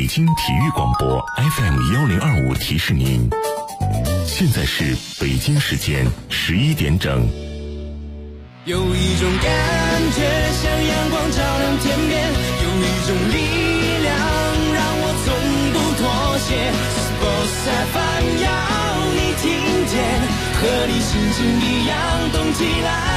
北京体育广播 FM1025提示您，现在是北京时间11点整。 有一种感觉像阳光照亮天边，有一种力量让我从不妥协。Sports FM 要你听见，和你心情一样动起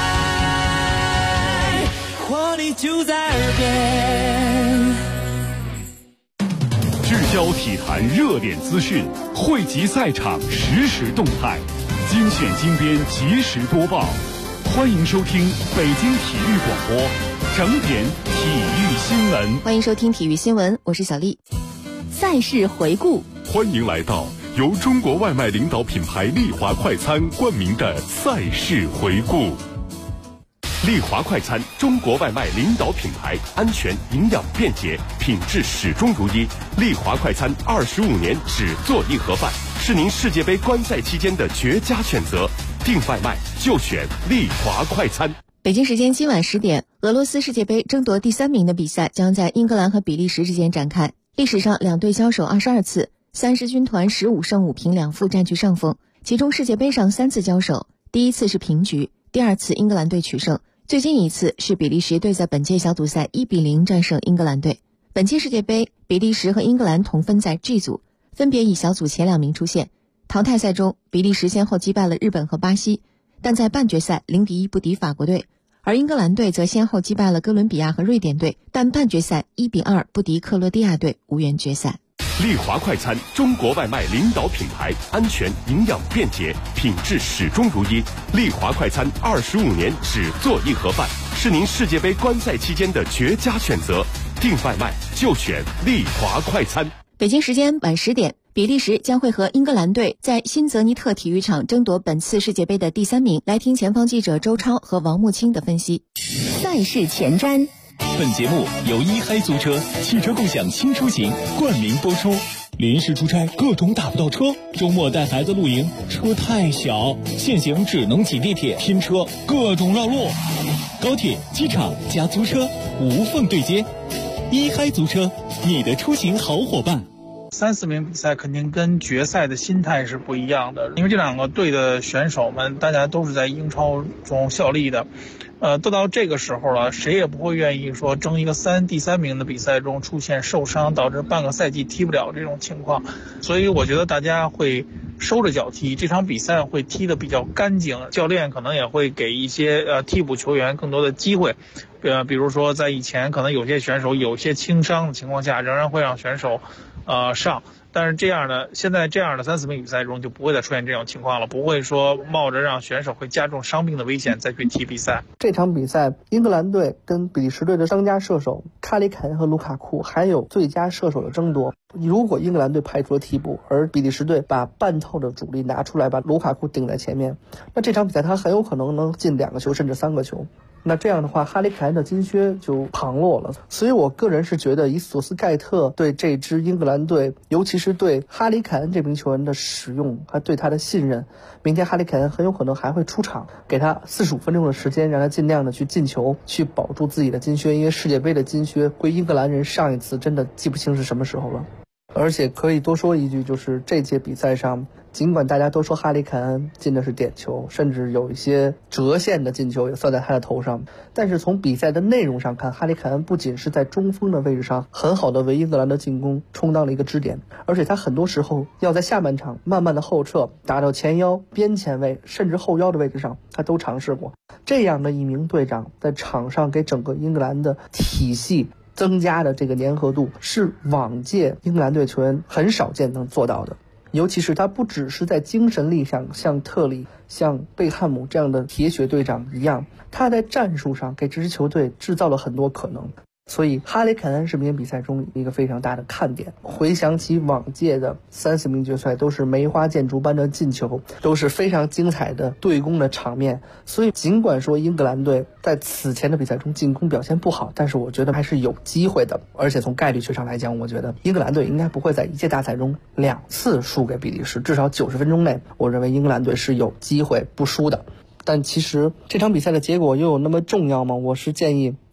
来，活力就在耳边。 聚焦体坛热点资讯，汇集赛场实时动态，精选精编及时播报。欢迎收听北京体育广播整点体育新闻。 欢迎收听体育新闻，我是小丽。赛事回顾， 欢迎来到由中国外卖领导品牌丽华快餐冠名的赛事回顾。丽华快餐，中国外卖领导品牌，安全、营养、便捷，品质始终如一。丽华快餐25年只做一盒饭，是您世界杯观赛期间的绝佳选择。订外卖就选丽华快餐。 北京时间今晚10点，俄罗斯世界杯争夺第3名的比赛将在英格兰和比利时之间展开。历史上两队交手22次，30军团15胜5平2负占据上风。其中世界杯上3次交手，第一次是平局，第二次英格兰队取胜，最近一次是比利时队在本届小组赛1-0战胜英格兰队。本期世界杯，比利时和英格兰同分在 G 组，分别以小组前2名出现。淘汰赛中，比利时先后击败了日本和巴西，但在半决赛0-1不敌法国队，而英格兰队则先后击败了哥伦比亚和瑞典队，但半决赛1-2不敌克罗地亚队，无缘决赛。 丽华快餐，中国外卖领导品牌，安全、营养、便捷，品质始终如一。丽华快餐25年只做一盒饭，是您世界杯观赛期间的绝佳选择。订外卖就选丽华快餐。 北京时间晚10点，比利时将会和英格兰队在新泽尼特体育场争夺本次世界杯的第3名。来听前方记者周超和王木清的分析。 赛事前瞻。 本节目由一嗨租车汽车共享轻出行冠名播出。临时出差各种打不到车，周末带孩子露营车太小，现行只能挤地铁拼车，各种绕路。高铁、机场加租车无缝对接，一嗨租车，你的出行好伙伴。 3-4名比赛肯定跟决赛的心态是不一样的，因为这两个队的选手们大家都是在英超中效力的，都到这个时候了，谁也不会愿意说争一个第3名的比赛中出现受伤导致半个赛季踢不了这种情况，所以我觉得大家会收着脚踢，这场比赛会踢得比较干净，教练可能也会给一些替补球员更多的机会，比如说在以前可能有些选手有些轻伤的情况下，仍然会让选手上，但是现在这样的3-4名比赛中就不会再出现这种情况了，不会说冒着让选手会加重伤病的危险再去踢比赛。 这场比赛，英格兰队跟比利时队的当家射手卡里凯恩和卢卡库还有最佳射手的争夺。如果英格兰队派出了替补，而比利时队把半套的主力拿出来，把卢卡库顶在前面，那这场比赛他很有可能能进2个球甚至3个球。那这样的话，哈里凯恩的金靴就旁落了。所以我个人是觉得，以索斯盖特对这支英格兰队，尤其是对哈里凯恩这名球员的使用，还对他的信任，明天哈里凯恩很有可能还会出场，给他45分钟的时间，让他尽量的去进球，去保住自己的金靴。因为世界杯的金靴归英格兰人上一次真的记不清是什么时候了。而且可以多说一句，就是这届比赛上，尽管大家都说哈里凯恩进的是点球，甚至有一些折线的进球也算在他的头上，但是从比赛的内容上看，哈里凯恩不仅是在中锋的位置上很好的为英格兰的进攻充当了一个支点，而且他很多时候要在下半场慢慢的后撤，打到前腰、边前卫甚至后腰的位置上，他都尝试过。这样的一名队长在场上给整个英格兰的体系增加的这个粘合度，是往届英格兰队球员很少见能做到的。尤其是他不只是在精神力上像特里、像贝汉姆这样的铁血队长一样，他在战术上给这支球队制造了很多可能。所以哈里凯恩是明天比赛中一个非常大的看点。回想起往届的3-4名决赛，都是梅花间竹般的进球，都是非常精彩的对攻的场面。所以尽管说英格兰队在此前的比赛中进攻表现不好，但是我觉得还是有机会的。而且从概率学上来讲，我觉得英格兰队应该不会在一届大赛中2次输给比利时，至少90分钟内，我认为英格兰队是有机会不输的。但其实这场比赛的结果又有那么重要吗？我是建议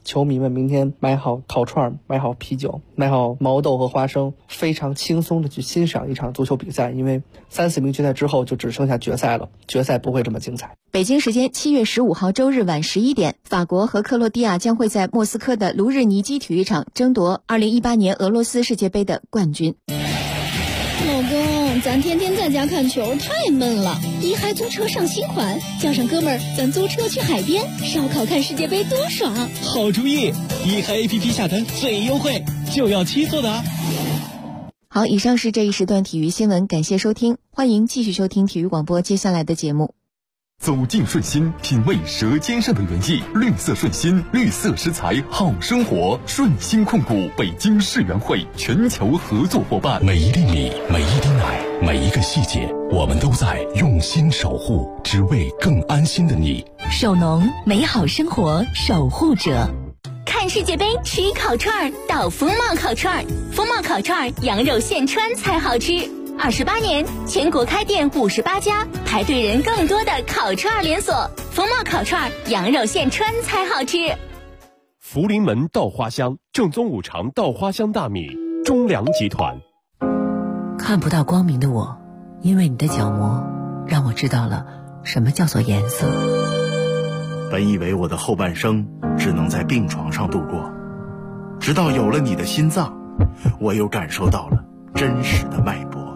球迷们明天买好烤串，买好啤酒，买好毛豆和花生，非常轻松的去欣赏一场足球比赛，因为3、4名决赛之后就只剩下决赛了，决赛不会这么精彩。 北京时间7月15号周日晚11点，法国和克罗地亚将会在莫斯科的卢日尼基体育场争夺2018年俄罗斯世界杯的冠军。 老公，咱天天在家看球太闷了，一嗨租车上新款，叫上哥们儿，咱租车去海边烧烤看世界杯多爽！ 好主意，一嗨 APP 下单最优惠，就要7座的啊！ 好，以上是这一时段体育新闻，感谢收听，欢迎继续收听体育广播接下来的节目。 走进顺心，品味舌尖上的原意，绿色顺心，绿色食材好生活。顺心控股北京世园会全球合作伙伴。 每一粒米，每一滴奶，每一个细节，我们都在用心守护，只为更安心的你。 手农，美好生活守护者。看世界杯吃烤串到风貌烤串，风貌烤串羊肉现穿才好吃。28年，全国开店58家，排队人更多的烤串连锁。风貌烤串，羊肉现穿才好吃。 福临门稻花香，正宗五常稻花香大米，中粮集团。 看不到光明的我，因为你的角膜，让我知道了什么叫做颜色。 本以为我的后半生只能在病床上度过，直到有了你的心脏，我又感受到了真实的脉搏。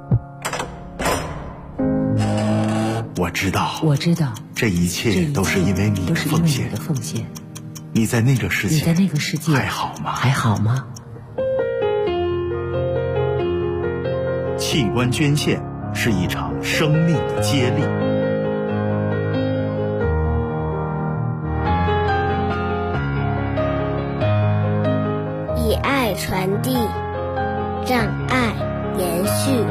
我知道，这一切都是因为你的奉献。你在那个世界还好吗？器官捐献是一场生命的接力。 以爱传递，让爱延续。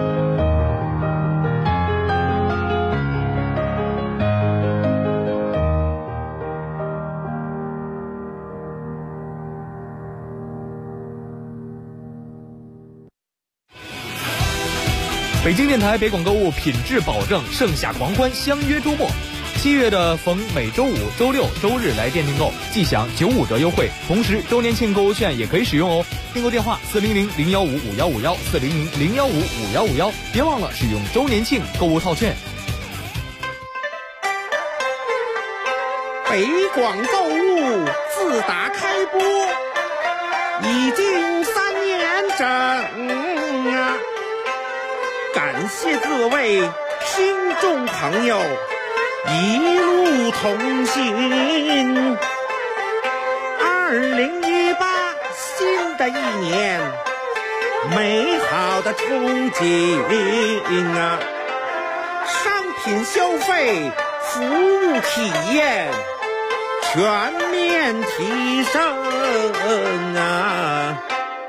北京电台北广购物品质保证，盛夏狂欢，相约周末。7月的逢每周五、周六、周日来店订购，即享95折优惠，同时周年庆购物券也可以使用哦。订购电话400-015-5151 400-015-5151，别忘了使用周年庆购物套券。 北广购物自打开播已经3年整啊！感谢各位听众朋友一路同行。2018新的一年，美好的憧憬啊！商品消费、服务体验全面提升啊！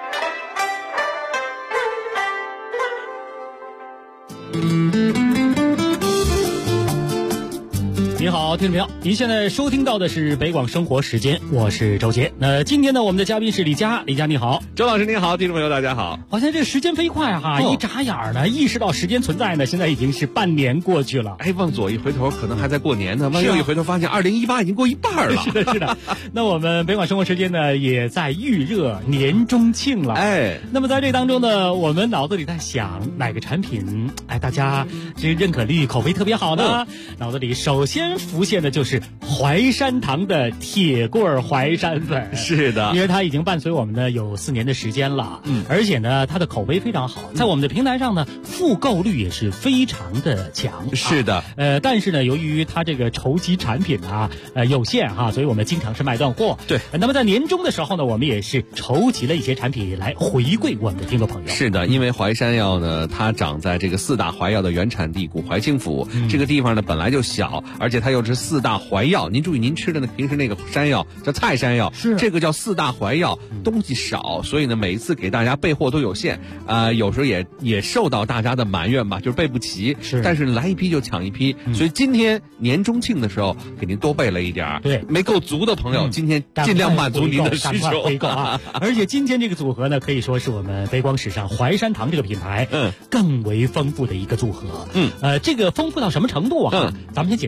你好，听众朋友，您现在收听到的是北广生活时间，我是周杰。那今天呢，我们的嘉宾是李佳，李佳你好， 周老师你好，听众朋友大家好。 好像这时间飞快哈，一眨眼呢，意识到时间存在呢，现在已经是半年过去了。 哎，往左一回头，可能还在过年呢；往右一回头，发现2018已经过一半了。 是的，是的。那我们北广生活时间呢，也在预热年中庆了。 哎， 那么在这当中呢，我们脑子里在想哪个产品，哎，大家这认可率、口碑特别好呢？脑子里首先浮现的就是淮山堂的铁棍淮山粉。 是的， 因为它已经伴随我们呢有4年的时间了，而且呢它的口碑非常好，在我们的平台上呢复购率也是非常的强。 是的， 但是呢由于它这个筹集产品啊有限哈，所以我们经常是卖断货。 对， 那么在年终的时候呢，我们也是筹集了一些产品来回馈我们的听众朋友。 是的，因为淮山药呢，它长在这个4大淮药的原产地古淮清府，这个地方呢本来就小，而且它又是4大淮药。您注意，您吃的平时那个山药叫菜山药， 是这个叫4大淮药，东西少，所以呢每一次给大家备货都有限，有时候也受到大家的埋怨吧，就是备不齐。 是， 但是来一批就抢一批，所以今天年中庆的时候给您多备了一点。 对， 没够足的朋友，今天尽量满足您的需求。 回购啊！而且今天这个组合呢，可以说是我们北广史上淮山堂这个品牌更为丰富的一个组合。这个丰富到什么程度啊？咱们先简单说一下。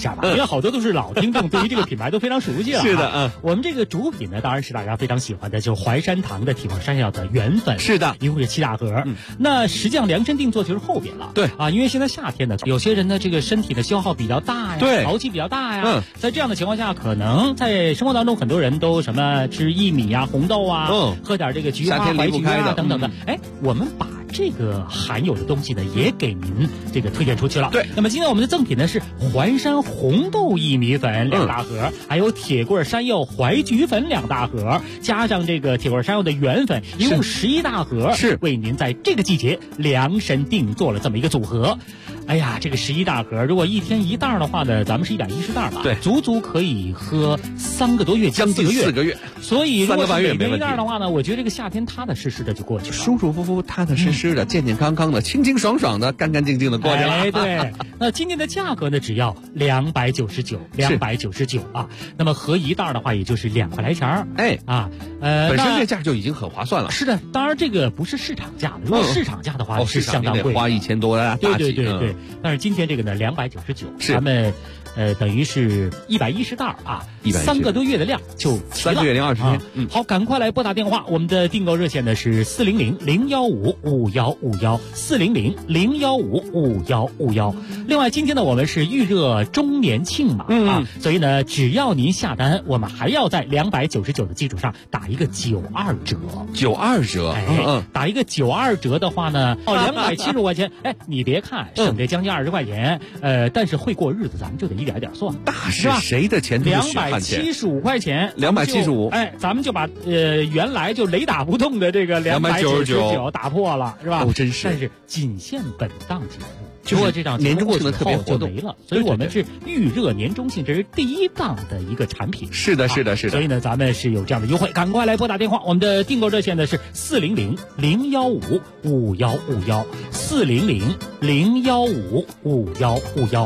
下吧，因为好多都是老听众，对于这个品牌都非常熟悉了。 是的， 我们这个主品呢，当然是大家非常喜欢的，就是淮山堂的铁罐山药的原粉。 是的， 一共是7大盒。那实际上量身定做就是后边了。 对啊，因为现在夏天呢，有些人呢这个身体的消耗比较大呀， 对， 潮气比较大呀。在这样的情况下，可能在生活当中很多人都什么吃薏米啊、红豆啊，喝点这个菊花、槐菊啊等等的。我们把这个含有的东西呢，也给您这个推荐出去了。 对， 那么今天我们的赠品呢是淮山红豆薏米粉2大盒，还有铁棍山药槐菊粉2大盒，加上这个铁棍山药的原粉，一共11大盒， 是为您在这个季节量身定做了这么一个组合。哎呀，这个11大盒，如果一天1袋的话呢，咱们是110袋吧？ 对， 足足可以喝3个多月， 将近4个月。 所以如果是每天 1袋的话呢，我觉得这个夏天踏踏实实的就过去了， 舒舒服服、踏踏实实的、健健康康的、清清爽爽的、干干净净的过去了。 对。那今天的价格呢，只要299啊。那么合1袋的话，也就是2块来钱。 本身这价就已经很划算了。 是的，当然这个不是市场价的，如果市场价的话是相当贵， 花1000多的大几。 对。但是今天这个呢，299，咱们等于是110袋啊，3个多月的量就齐了。 3个月零20天。 好，赶快来拨打电话，我们的订购热线呢是400-015-5151，400-015-5151。另外，今天呢我们是预热周年庆嘛，所以呢只要您下单，我们还要在299的基础上打一个92折。 92折， 打一个92折的话呢，270块钱，你别看省这将近20块钱，但是会过日子，咱们就得一点一点算。 那是谁的钱都是血汗钱 ？275块钱 ，275， 咱们就把原来就雷打不动的这个299打破了，是吧？ 真是。 但是仅限本档节目。如果这档节目过去后就没了，所以我们是预热年终庆，这是第1档的一个产品。 是的。 所以呢，咱们是有这样的优惠，赶快来拨打电话。我们的订购热线呢是400-015-5151，400-015-5151。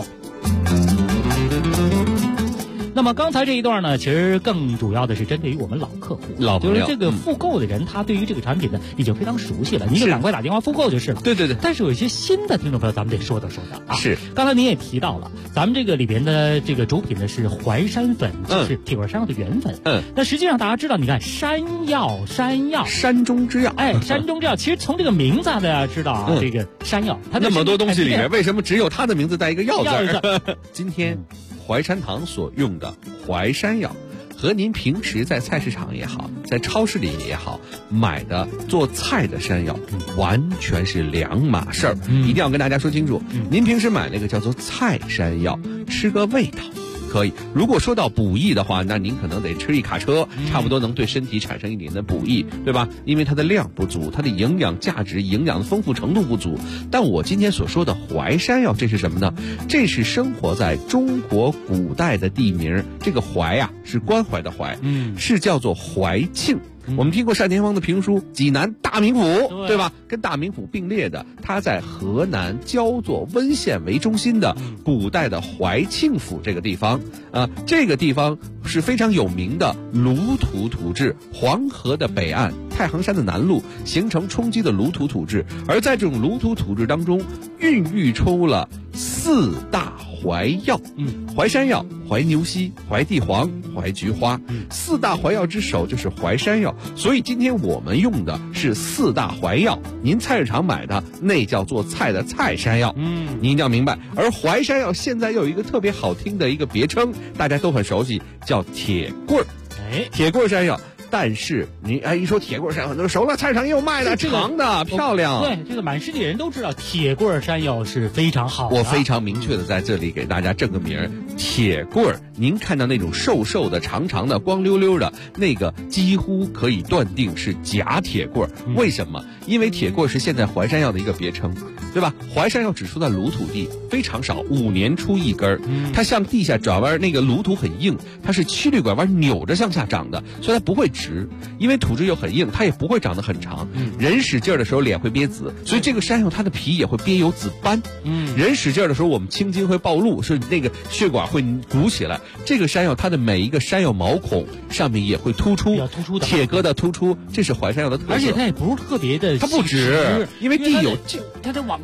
那么刚才这一段呢，其实更主要的是针对于我们老客户，就是这个复购的人，他对于这个产品呢已经非常熟悉了，您就赶快打电话复购就是了。 对。 但是有一些新的听众朋友，咱们得说道啊。 是。 刚才您也提到了，咱们这个里边的这个主品呢是淮山粉，就是铁棍山药的原粉。那实际上大家知道，你看山药， 山中之药。 山中之药，其实从这个名字大家知道啊，这个山药，它那么多东西里面，为什么只有它的名字带一个药字？今天淮山堂所用的淮山药，和您平时在菜市场也好，在超市里也好买的做菜的山药，完全是两码事儿。一定要跟大家说清楚，您平时买那个叫做菜山药，吃个味道可以。如果说到补益的话，那您可能得吃一卡车，差不多能对身体产生一点的补益，对吧？因为它的量不足，它的营养价值、营养的丰富程度不足。但我今天所说的淮山药，这是什么呢？这是生活在中国古代的地名，这个淮啊是关怀的淮，是叫做淮庆。我们听过单田芳的评书《济南大名府》，对吧？跟大名府并列的，它在河南焦作温县为中心的古代的淮庆府这个地方，这个地方是非常有名的鲁土土质，黄河的北岸，太行山的南麓形成冲积的鲁土土质，而在这种鲁土土质当中，孕育出了4大淮药，淮山药、淮牛膝、淮地黄、淮菊花，4大淮药之首就是淮山药。所以今天我们用的是4大淮药，您菜市场买的那叫做菜的菜山药，您一定要明白。而淮山药现在又有一个特别好听的一个别称，大家都很熟悉，叫铁棍儿。铁棍儿山药。但是你一说铁棍山药，很多人熟了，菜场也有卖的，长的漂亮。 对，这个满世界人都知道铁棍山药是非常好的。 我非常明确的在这里给大家正个名儿，铁棍儿。您看到那种瘦瘦的、长长的、光溜溜的那个，几乎可以断定是假铁棍儿。为什么？因为铁棍儿是现在淮山药的一个别称，对吧？淮山药只出在鲁土地，非常少，5年出一根儿。它向地下转弯，那个鲁土很硬，它是曲率拐弯扭着向下长的，所以它不会直，因为土质又很硬，它也不会长得很长。人使劲儿的时候脸会憋紫，所以这个山药它的皮也会憋有紫斑。人使劲儿的时候，我们青筋会暴露，所以那个血管会鼓起来。这个山药它的每一个山药毛孔上面也会突出，铁疙瘩突出，这是淮山药的特色。 而且它也不是特别的， 它不直，因为地有它在往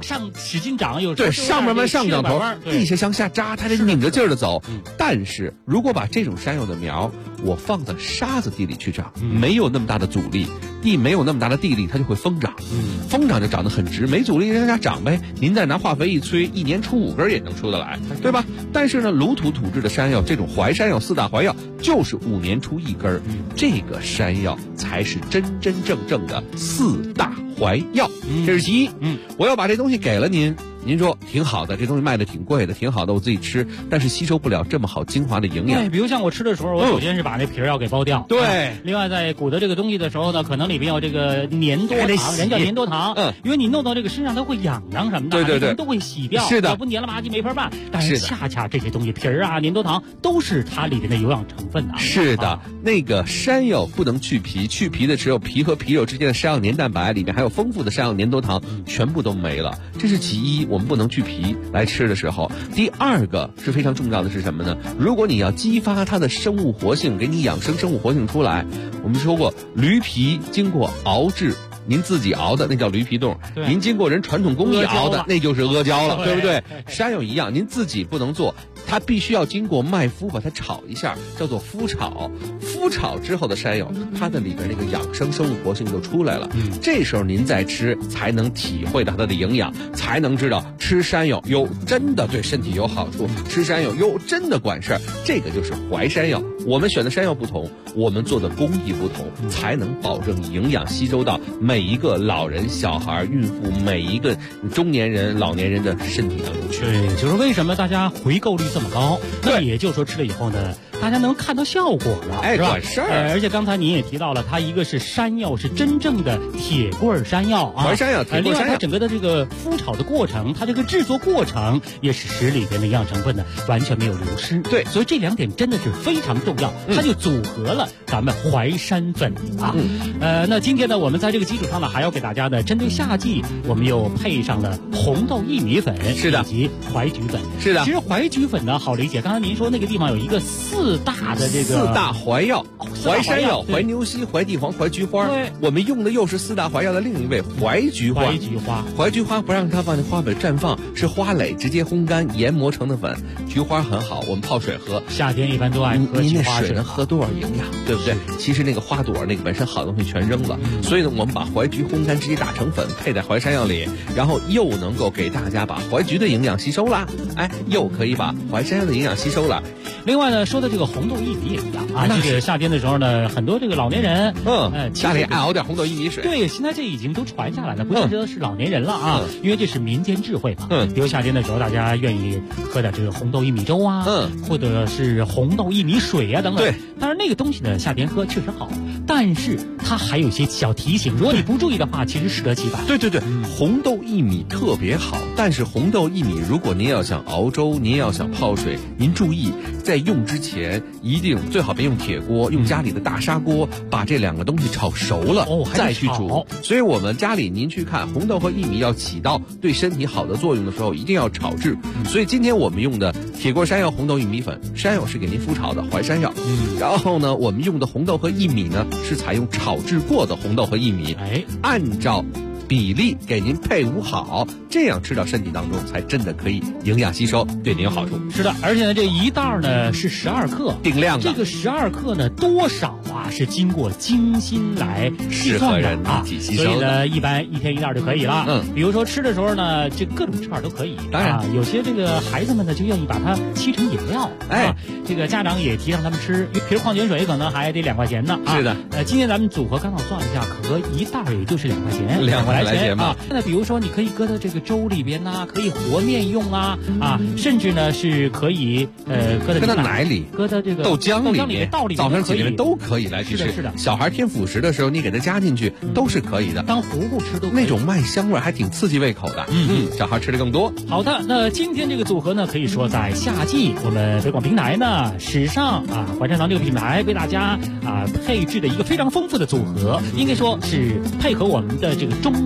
上使劲长，有对上面往上长头，地下向下扎，它得拧着劲儿的走。但是如果把这种山药的苗我放在沙子地里去长，没有那么大的阻力，地没有那么大的地力，它就会疯长。疯长就长得很直，没阻力让它长呗。您再拿化肥一催，一年出5根也能出得来，对吧？但是呢，鲁土土质的山药，这种淮山药、4大淮药，就是5年出1根，这个山药才是真真正正的4大淮药。这是其一。我要把这东西给了您。您说挺好的，这东西卖的挺贵的，挺好的，我自己吃，但是吸收不了这么好精华的营养。 对，比如像我吃的时候，我首先是把那皮儿要给剥掉。 对。 另外，在鼓捣这个东西的时候呢，可能里面有这个粘多糖，人叫粘多糖。因为你弄到这个身上，它会痒痒什么的，对，都会洗掉。 是的。 要不黏了吧唧没法办。但是恰恰这些东西，皮儿啊、粘多糖都是它里面的有氧成分的。 是的，那个山药不能去皮，去皮的只有皮和皮肉之间的山药黏蛋白，里面还有丰富的山药粘多糖，全部都没了。这是其一，我们不能去皮。来吃的时候，第二个是非常重要的是什么呢？如果你要激发它的生物活性，给你养生生物活性出来，我们说过驴皮经过熬制，您自己熬的那叫驴皮冻，您经过人传统工艺熬的那就是阿胶了，对不对？山药一样，您自己不能做，它必须要经过麦麸把它炒一下，叫做麸炒。麸炒之后的山药，它的里边那个养生生物活性就出来了。这时候您再吃，才能体会到它的营养，才能知道吃山药哟真的对身体有好处，吃山药哟真的管事儿。这个就是淮山药。我们选的山药不同，我们做的工艺不同，才能保证营养吸收到每一个老人、小孩、孕妇，每一个中年人、老年人的身体当中去。 对，就是为什么大家回购率这么高？那也就是说吃了以后呢，大家能看到效果了，是吧？ 管事儿。 而且刚才您也提到了，它一个是山药，是真正的铁棍山药啊， 淮山药、铁棍山药。 另外，它整个的这个麸炒的过程，它这个制作过程也是使里边的营养成分呢完全没有流失。 对， 所以这2点真的是非常重要，它就组合了咱们淮山粉啊。那今天呢，我们在这个基础上呢，还要给大家呢，针对夏季，我们又配上了红豆薏米粉， 是的， 以及淮菊粉， 是的。 其实淮菊粉呢好理解，刚才您说那个地方有一个4大的这个 4大淮药，淮山药、淮牛膝、淮地黄、淮菊花。 对， 我们用的又是4大淮药的另一味淮菊花。淮菊花不让它放在花蕊绽放，是花蕾直接烘干研磨成的粉。菊花很好，我们泡水喝， 夏天一般都爱喝菊花水。 您那水能喝多少营养，对不对？其实那个花朵那个本身好的东西全扔了，所以呢，我们把淮菊烘干直接打成粉，配在淮山药里，然后又能够给大家把淮菊的营养吸收了，又可以把淮山药的营养吸收了。 另外呢，说的这个红豆薏米也一样啊，这个夏天的时候呢，很多这个老年人， 家里爱熬点红豆薏米水。 对，现在这已经都传下来了，不见得是老年人了啊，因为这是民间智慧嘛。比如夏天的时候，大家愿意喝点这个红豆薏米粥啊，或者是红豆薏米水啊等等。对，当然那个东西呢，夏天喝确实好，但是它还有一些小提醒，如果你不注意的话，其实适得其反。 对，红豆薏米特别好，但是红豆薏米如果您要想熬粥，您要想泡水，您注意在用之前一定最好别用铁锅，用家里的大砂锅，把这2个东西炒熟了，再去煮。所以我们家里您去看，红豆和薏米要起到对身体好的作用的时候，一定要炒制。所以今天我们用的铁锅山药红豆薏米粉，山药是给您麸炒的淮山药，然后呢，我们用的红豆和薏米呢是采用炒制过的红豆和薏米，按照比例给您配伍好，这样吃到身体当中才真的可以营养吸收，对您有好处。 是的，而且呢，这一袋呢是12克， 定量的。 这个12克呢，多少啊是经过精心来计算的啊，所以呢，一般1天1袋就可以了。比如说吃的时候呢，这各种串都可以。当然，有些这个孩子们呢就愿意把它沏成饮料，这个家长也提倡他们吃，瓶矿泉水可能还得2块钱呢。 是的， 今天咱们组合刚好算一下，可一袋也就是2块钱 ，2块钱啊。那比如说你可以搁到这个粥里边呐，可以和面用啊，甚至呢是可以搁到奶里， 搁到这个豆浆里面、早上起来都可以来去吃。 是的， 小孩添辅食的时候，你给他加进去都是可以的， 当糊糊吃都可以。 那种麦香味还挺刺激胃口的。小孩吃的更多。 好的，那今天这个组合呢，可以说在夏季，我们北广平台呢史上淮山堂这个品牌为大家配置的一个非常丰富的组合，应该说是配合我们的这个中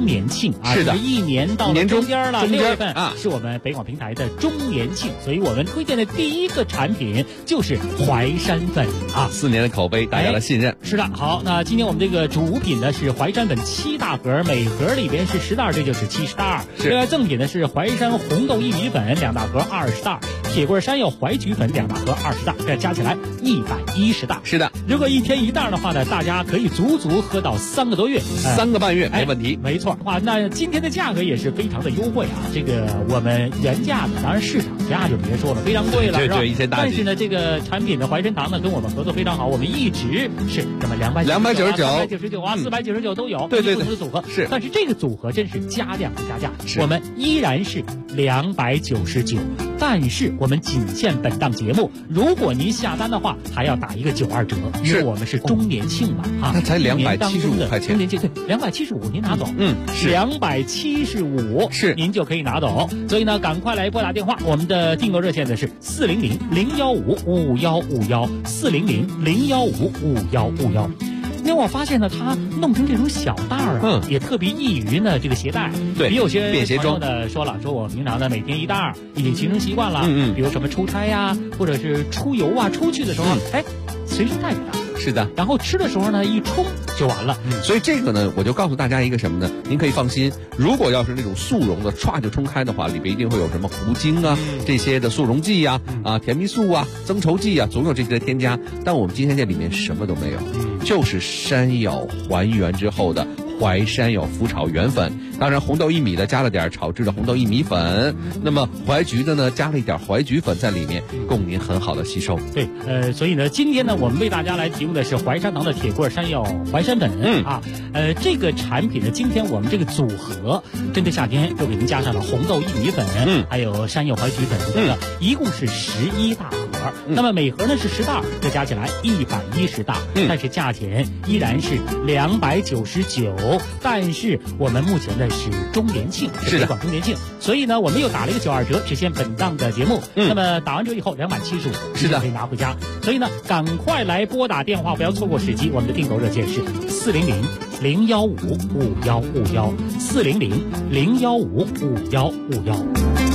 年庆啊， 是的， 一年到了中间了，6月份啊， 是我们北广平台的中年庆，所以我们推荐的第一个产品就是淮山粉啊 ，4年的口碑，大家的信任。 是的，好，那今天我们这个主品呢是淮山粉7大盒，每盒里边是10袋，这就是70袋。 是。 另外赠品呢是淮山红豆薏米粉2大盒20袋，铁棍山药淮菊粉2大盒20袋，这加起来110袋。 是的， 如果1天1袋的话呢，大家可以足足喝到3个多月 ，3个半月没问题。 没错，哇，那今天的价格也是非常的优惠啊！这个我们原价呢，当然市场价就别说了，非常贵了， 对对， 一千大几。 但是呢，这个产品的淮山堂呢，跟我们合作非常好，我们一直是什么299、399啊、499都有， 对， 不同的组合是。 但是这个组合真是加量不加价，我们依然是299，但是我们仅限本档节目，如果您下单的话，还要打一个92折，因为我们是中年庆嘛啊， 那才275块钱， 中年庆对，275您拿走， 是 275 是您就可以拿走，所以呢，赶快来拨打电话，我们的订购热线呢是400-015-5151，400-015-5151。因为我发现呢，它弄成这种小袋儿也特别易于呢这个携带。 对， 比有些便携装的说了，说我平常呢每天1袋已经形成习惯了。比如什么出差呀，或者是出游啊，出去的时候，随身带着它。 是的， 然后吃的时候呢，一冲就完了。 所以这个呢，我就告诉大家一个什么呢？您可以放心，如果要是那种速溶的，歘就冲开的话，里边一定会有什么糊精啊、这些的速溶剂啊、甜蜜素啊、增稠剂啊，总有这些的添加。但我们今天这里面什么都没有，就是山药还原之后的淮山药麸炒原粉。当然红豆薏米的加了点炒制的红豆薏米粉，那么淮菊的呢加了一点淮菊粉在里面，供您很好的吸收。 对，所以呢，今天呢，我们为大家来提供的是淮山堂的铁棍山药淮山粉这个产品呢，今天我们这个组合针对夏天又给您加上了红豆薏米粉，还有山药淮菊粉等等，一共是11大盒。那么每盒呢是10袋，这加起来110袋，但是价钱依然是299，但是我们目前的是中年庆， 是的， 中年庆，所以呢，我们又打了一个92折，只限本档的节目。那么打完折以后275， 是的， 可以拿回家。所以呢，赶快来拨打电话，不要错过时机。我们的订购热线是400-015-5151，400-015-5151。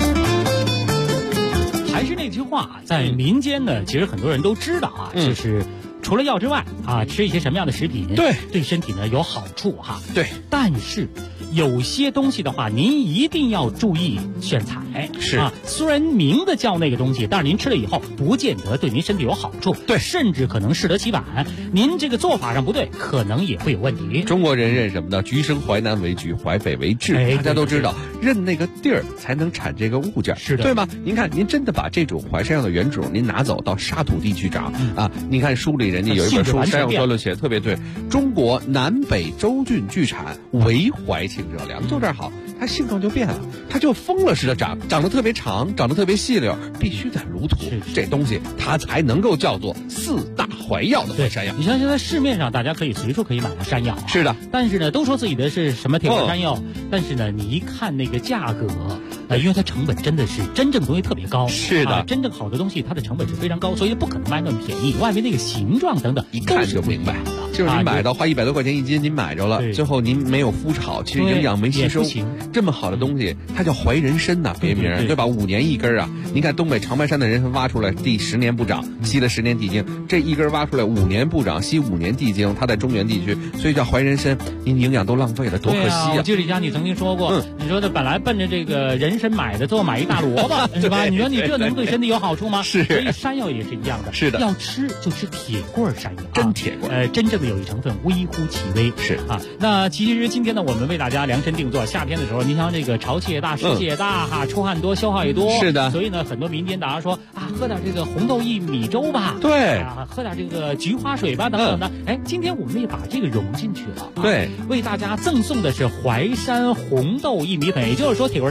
还是那句话，在民间呢，其实很多人都知道啊，就是除了药之外啊，吃一些什么样的食品对身体呢有好处哈。 对， 但是有些东西的话，您一定要注意选材。 是啊，虽然名字叫那个东西，但是您吃了以后，不见得对您身体有好处。 对， 甚至可能适得其反。您这个做法上不对，可能也会有问题。 中国人认什么呢？橘生淮南为橘，淮北为枳。大家都知道，认那个地儿才能产这个物件， 是的， 对吗？您看，您真的把这种淮山药的原种您拿走到沙土地去长啊！您看书里人家有一本书《山药专论》写的特别对，中国南北州郡聚产，唯淮清者良，就这儿好。它性状就变了，它就疯了似的长得特别长，长得特别细溜，必须在炉土，这东西它才能够叫做4大淮药的淮山药。 你像现在市面上大家可以随处可以买到山药， 是的， 但是呢，都说自己的是什么铁棍山药，但是呢，你一看那个价格，因为它成本真的是真正东西特别高， 是的， 真正好的东西它的成本是非常高，所以不可能卖那么便宜。外面那个形状等等， 一看就明白。就是您买到花100多块钱1斤，您买着了，最后您没有麸炒，其实营养没吸收。这么好的东西，它叫淮人参呐，别名对吧？5年1根啊！您看东北长白山的人参挖出来，第10年不长，吸了10年地精，这一根挖出来5年不长，吸5年地精，它在中原地区，所以叫淮人参。您营养都浪费了，多可惜啊！ 我记得以前你曾经说过，你说的本来奔着这个人参买的，最后买一大萝卜，是吧？你说你这能对身体有好处吗？ 是。 所以山药也是一样的， 是的， 要吃就吃铁棍山药， 真铁棍。 真正的有益成分微乎其微， 是啊。 那其实今天呢，我们为大家量身定做，夏天的时候，您像这个潮气也大，湿气也大哈，出汗多，消耗也多， 是的。 所以呢，很多民间大家说啊，喝点这个红豆薏米粥吧， 对啊，喝点这个菊花水吧，等等的。今天我们也把这个融进去了， 对， 为大家赠送的是淮山红豆薏米粉，也就是说铁棍山药粉，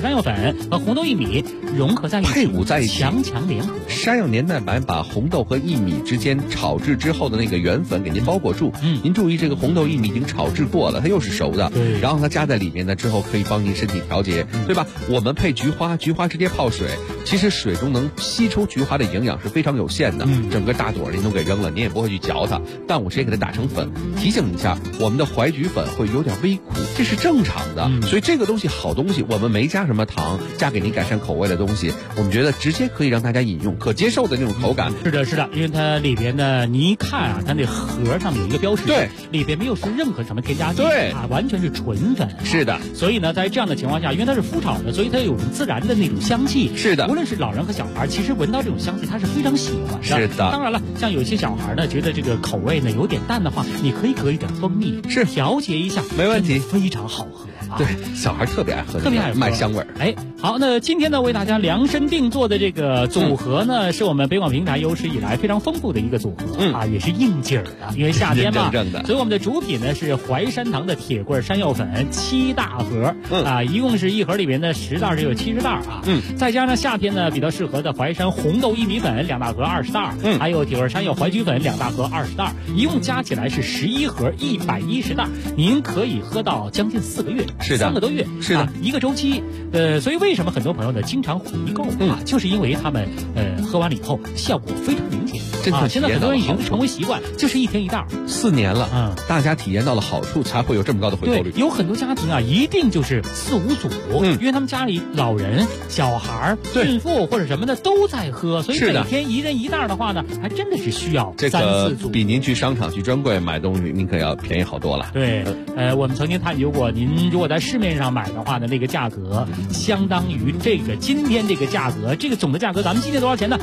粉和红豆薏米融合在一起， 配伍在一起， 强强联合。 山药年代版把红豆和薏米之间炒制之后的那个原粉给您包裹住。您注意，这个红豆薏米已经炒制过了，它又是熟的。 对。 然后它加在里面呢之后，可以帮您身体调节，对吧？我们配菊花，菊花直接泡水，其实水中能吸出菊花的营养是非常有限的。整个大朵您都给扔了，您也不会去嚼它。但我直接给它打成粉，提醒一下，我们的淮菊粉会有点微苦，这是正常的。所以这个东西好东西，我们没加什么糖，加给您改善口味的东西，我们觉得直接可以让大家饮用，可接受的那种口感。 是的，是的，因为它里边呢，你一看啊，它那盒上面有一个标识， 对， 里边没有是任何什么添加剂， 对啊，完全是纯粉。 是的， 所以呢，在这样的情况下，因为它是麸炒的，所以它有自然的那种香气。 是的， 无论是老人和小孩，其实闻到这种香气，他是非常喜欢的。 是的， 当然了，像有些小孩呢，觉得这个口味呢有点淡的话，你可以搁一点蜂蜜， 是调节一下， 没问题， 非常好喝。 对，小孩特别爱喝， 特别爱喝， 麦香味儿。 哎，好，那今天呢，为大家量身定做的这个组合呢，是我们北广平台有史以来非常丰富的一个组合啊，也是应景的，因为夏天嘛，所以我们的主品呢是淮山堂的铁棍山药粉7大盒，啊，一共是一盒里面的10袋就有70袋啊，再加上夏天呢比较适合的淮山红豆薏米粉2大盒20袋，还有铁棍山药淮菊粉2大盒20袋，一共加起来是11盒110袋，您可以喝到将近4个月。 是的，3 个多月， 是的， 一个周期。所以为什么很多朋友呢经常回购啊，就是因为他们喝完了以后效果非常明显。啊，现在很多人已经成为习惯，就是1天1袋 ，4年了，大家体验到了好处，才会有这么高的回购率。 对，有很多家庭啊，一定就是4、5组，因为他们家里老人、小孩、孕妇或者什么的都在喝，所以每天1人1袋的话呢，还真的是需要3、4组。 比您去商场去专柜买东西，您可要便宜好多了。 对，我们曾经探究过，您如果在市面上买的话呢，那个价格相当于这个今天这个价格，这个总的价格，咱们今天多少钱呢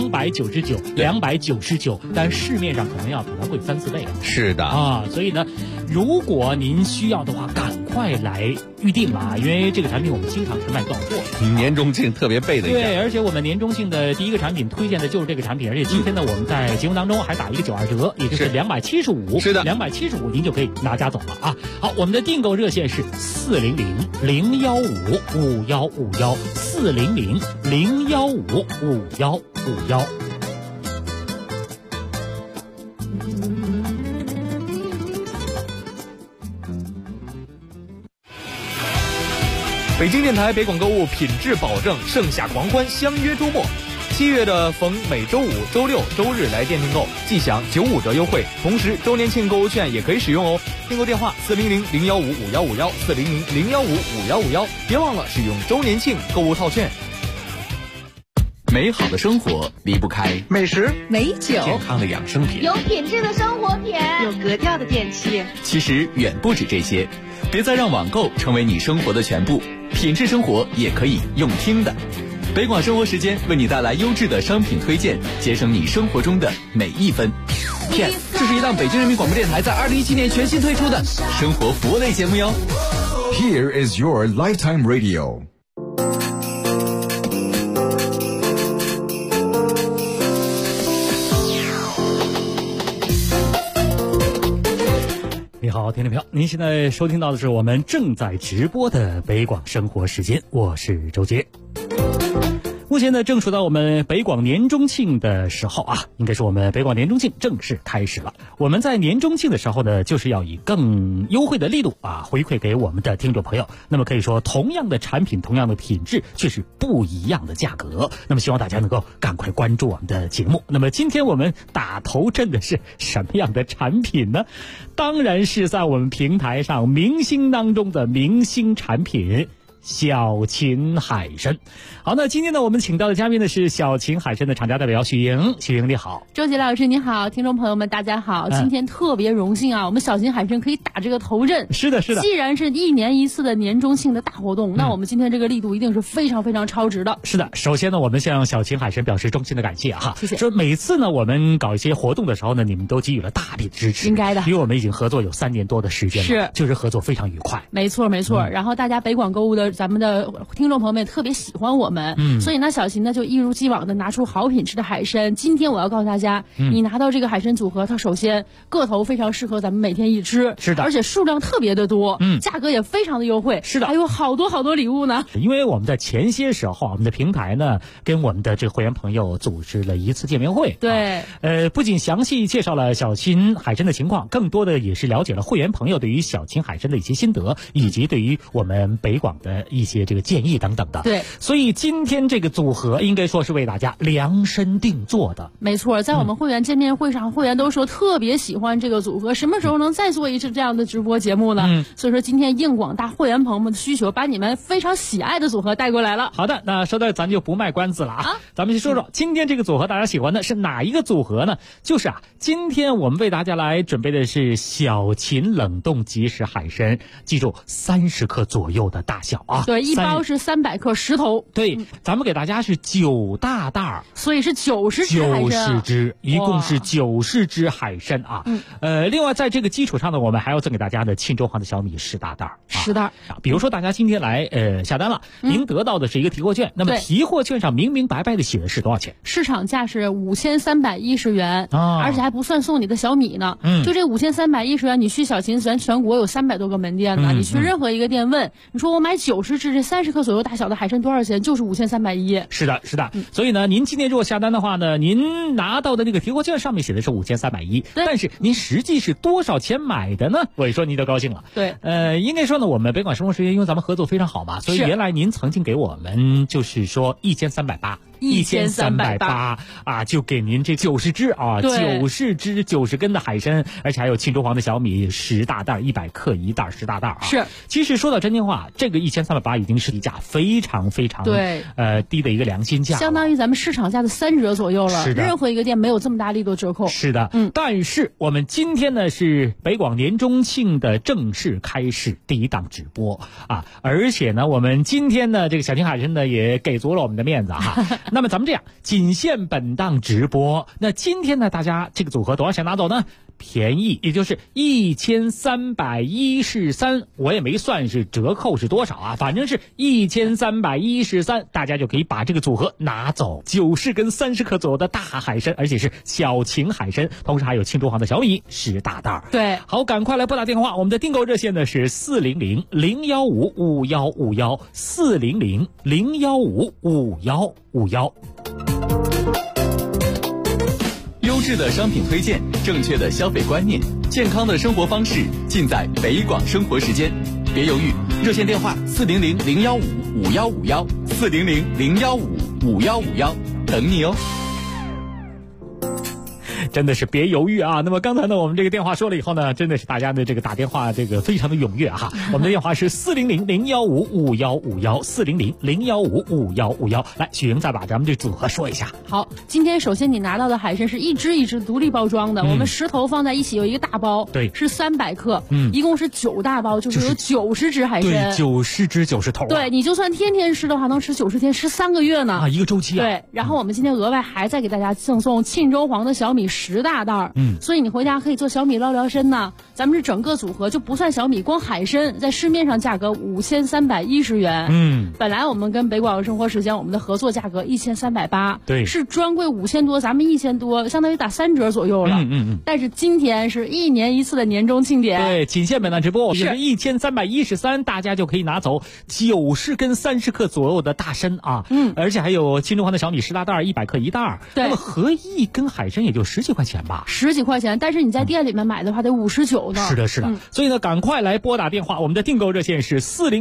？299，但市面上可能要比它贵3、4倍。 是的啊，所以呢，如果您需要的话，赶快来预定啊，因为这个产品我们经常是卖断货。 年中庆特别备的一家。 对，而且我们年中庆的第一个产品推荐的就是这个产品，而且今天呢，我们在节目当中还打一个92折，也就是275。 是的 ，275您就可以拿家走了啊。好，我们的订购热线是400-015-5151，400-015-5151。 北京电台北广购物品质保证，盛夏狂欢，相约周末。7月的逢每周五、周六、周日来店订购，即享95折优惠，同时周年庆购物券也可以使用哦。订购电话400-015-5151，400-015-5151，别忘了使用周年庆购物套券。 美好的生活离不开美食、 美酒、 健康的养生品、 有品质的生活品、 有格调的电器。 其实远不止这些，别再让网购成为你生活的全部，品质生活也可以用听的。北广生活时间为你带来优质的商品推荐，节省你生活中的每一分。 Yes， 这是一档北京人民广播电台在2017年全新推出的生活服务类节目哟。 Here is your lifetime radio。 你好，听众朋友，您现在收听到的是我们正在直播的北广生活时间，我是周杰。目前呢，正处到我们北广年中庆的时候啊，应该是我们北广年中庆正式开始了。我们在年中庆的时候呢，就是要以更优惠的力度啊，回馈给我们的听众朋友。那么可以说，同样的产品，同样的品质，却是不一样的价格。那么希望大家能够赶快关注我们的节目。那么今天我们打头阵的是什么样的产品呢？当然是在我们平台上明星当中的明星产品。小秦海参。好，那今天呢，我们请到的嘉宾呢是小秦海参的厂家代表许莹。许莹你好。 周杰老师你好，听众朋友们大家好，今天特别荣幸啊，我们小秦海参可以打这个头阵。 是的，是的。 既然是1年1次的年中庆的大活动，那我们今天这个力度一定是非常非常超值的。 是的，首先呢，我们向小秦海参表示衷心的感谢哈。 谢谢。 说每次呢，我们搞一些活动的时候呢，你们都给予了大力的支持。 应该的。 因为我们已经合作有3年多的时间了， 是， 就是合作非常愉快。 没错没错。然后大家北广购物的咱们的听众朋友们也特别喜欢我们，所以呢，小琴呢就一如既往的拿出好品质的海参。今天我要告诉大家，你拿到这个海参组合，它首先个头非常适合咱们每天一吃， 是的， 而且数量特别的多，价格也非常的优惠， 是的， 还有好多礼物呢。 因为我们在前些时候，我们的平台呢跟我们的这个会员朋友组织了一次见面会， 对， 不仅详细介绍了小秦海参的情况，更多的也是了解了会员朋友对于小秦海参的一些心得，以及对于我们北广的一些这个建议等等的。 对， 所以今天这个组合应该说是为大家量身定做的。 没错，在我们会员见面会上，会员都说特别喜欢这个组合，什么时候能再做一次这样的直播节目呢？所以说今天应广大会员朋友们的需求，把你们非常喜爱的组合带过来了。 好的，那说到咱就不卖关子了啊，咱们去说说今天这个组合大家喜欢的是哪一个组合呢？就是今天我们为大家来准备的是小秦冷冻即食海参，记住30克左右的大小啊。 对，一包是300克10头。 对，咱们给大家是9大袋， 所以是90只海参。90 只，一共是90只海参啊。另外在这个基础上呢，我们还要赠给大家的沁州黄的小米10大袋。 10袋。 比如说大家今天来下单了，您得到的是一个提货券，那么提货券上明明白白的写的是多少钱？ 市场价是5310元，而且还不算送你的小米呢。就这5310元，你去小秦咱全国有300多个门店呢，你去任何一个店问，你说我买90只这30克左右大小的海参多少钱？就是5310。 是的，是的。所以呢，您今天如果下单的话呢，您拿到的那个提货券上面写的是5310，但是您实际是多少钱买的呢？我一说您就高兴了。 对， 应该说呢，我们北广生活时间因为咱们合作非常好嘛，所以原来您曾经给我们就是说1380啊，就给您这90只啊，90只90根的海参，而且还有沁州黄的小米10大袋，100克一袋10大袋啊。 是， 其实说到真心话，这个1380已经是低价非常非常低的一个良心价， 相当于咱们市场价的3折左右了。 是的， 任何一个店没有这么大力度折扣。 是的，但是我们今天呢是北广年中庆的正式开始第一档直播啊，而且呢我们今天呢这个小秦海参呢也给足了我们的面子哈。那么咱们这样，仅限本档直播。那今天呢，大家这个组合多少钱拿走呢？便宜，也就是1313，我也没算是折扣是多少啊，反正是1313，大家就可以把这个组合拿走。90根30克左右的大海参，而且是小秦海参，同时还有沁州黄的小米10大袋。 对， 好，赶快来拨打电话，我们的订购热线呢是400-015-5151，400-015-5151。 优质的商品推荐，正确的消费观念，健康的生活方式，尽在北广生活时间。别犹豫，热线电话400-015-5151，400-015-5151，等你哦。 真的是别犹豫啊！那么刚才呢，我们这个电话说了以后呢，真的是大家的这个打电话这个非常的踊跃哈。我们的电话是400-015-5151，400-015-5151。来，许莹再把咱们这组合说一下。 好，今天首先你拿到的海参是一只一只独立包装的，我们10头放在一起有一个大包， 对， 是300克，一共是9大包，就是有90只海参， 对，90只90头。 对，你就算天天吃的话，能吃90天，吃3个月呢啊，一个周期啊。 对，然后我们今天额外还再给大家赠送沁州黄的小米10大袋，所以你回家可以做小米捞聊参呢。咱们是整个组合就不算小米，光海参在市面上价格5310元，本来我们跟北广生活时间我们的合作价格1380， 对， 是专柜5000多，咱们1000多，相当于打3折左右了。但是今天是1年1次的年终庆典， 对，仅限本档直播，是1313，大家就可以拿走90根30克左右的大参啊，而且还有沁州黄的小米10大袋，100克一袋，那么合一根海参也就10几块钱吧 ，10几块钱，但是你在店里面买的话得59呢。 是的，是的，所以呢，赶快来拨打电话，我们的订购热线是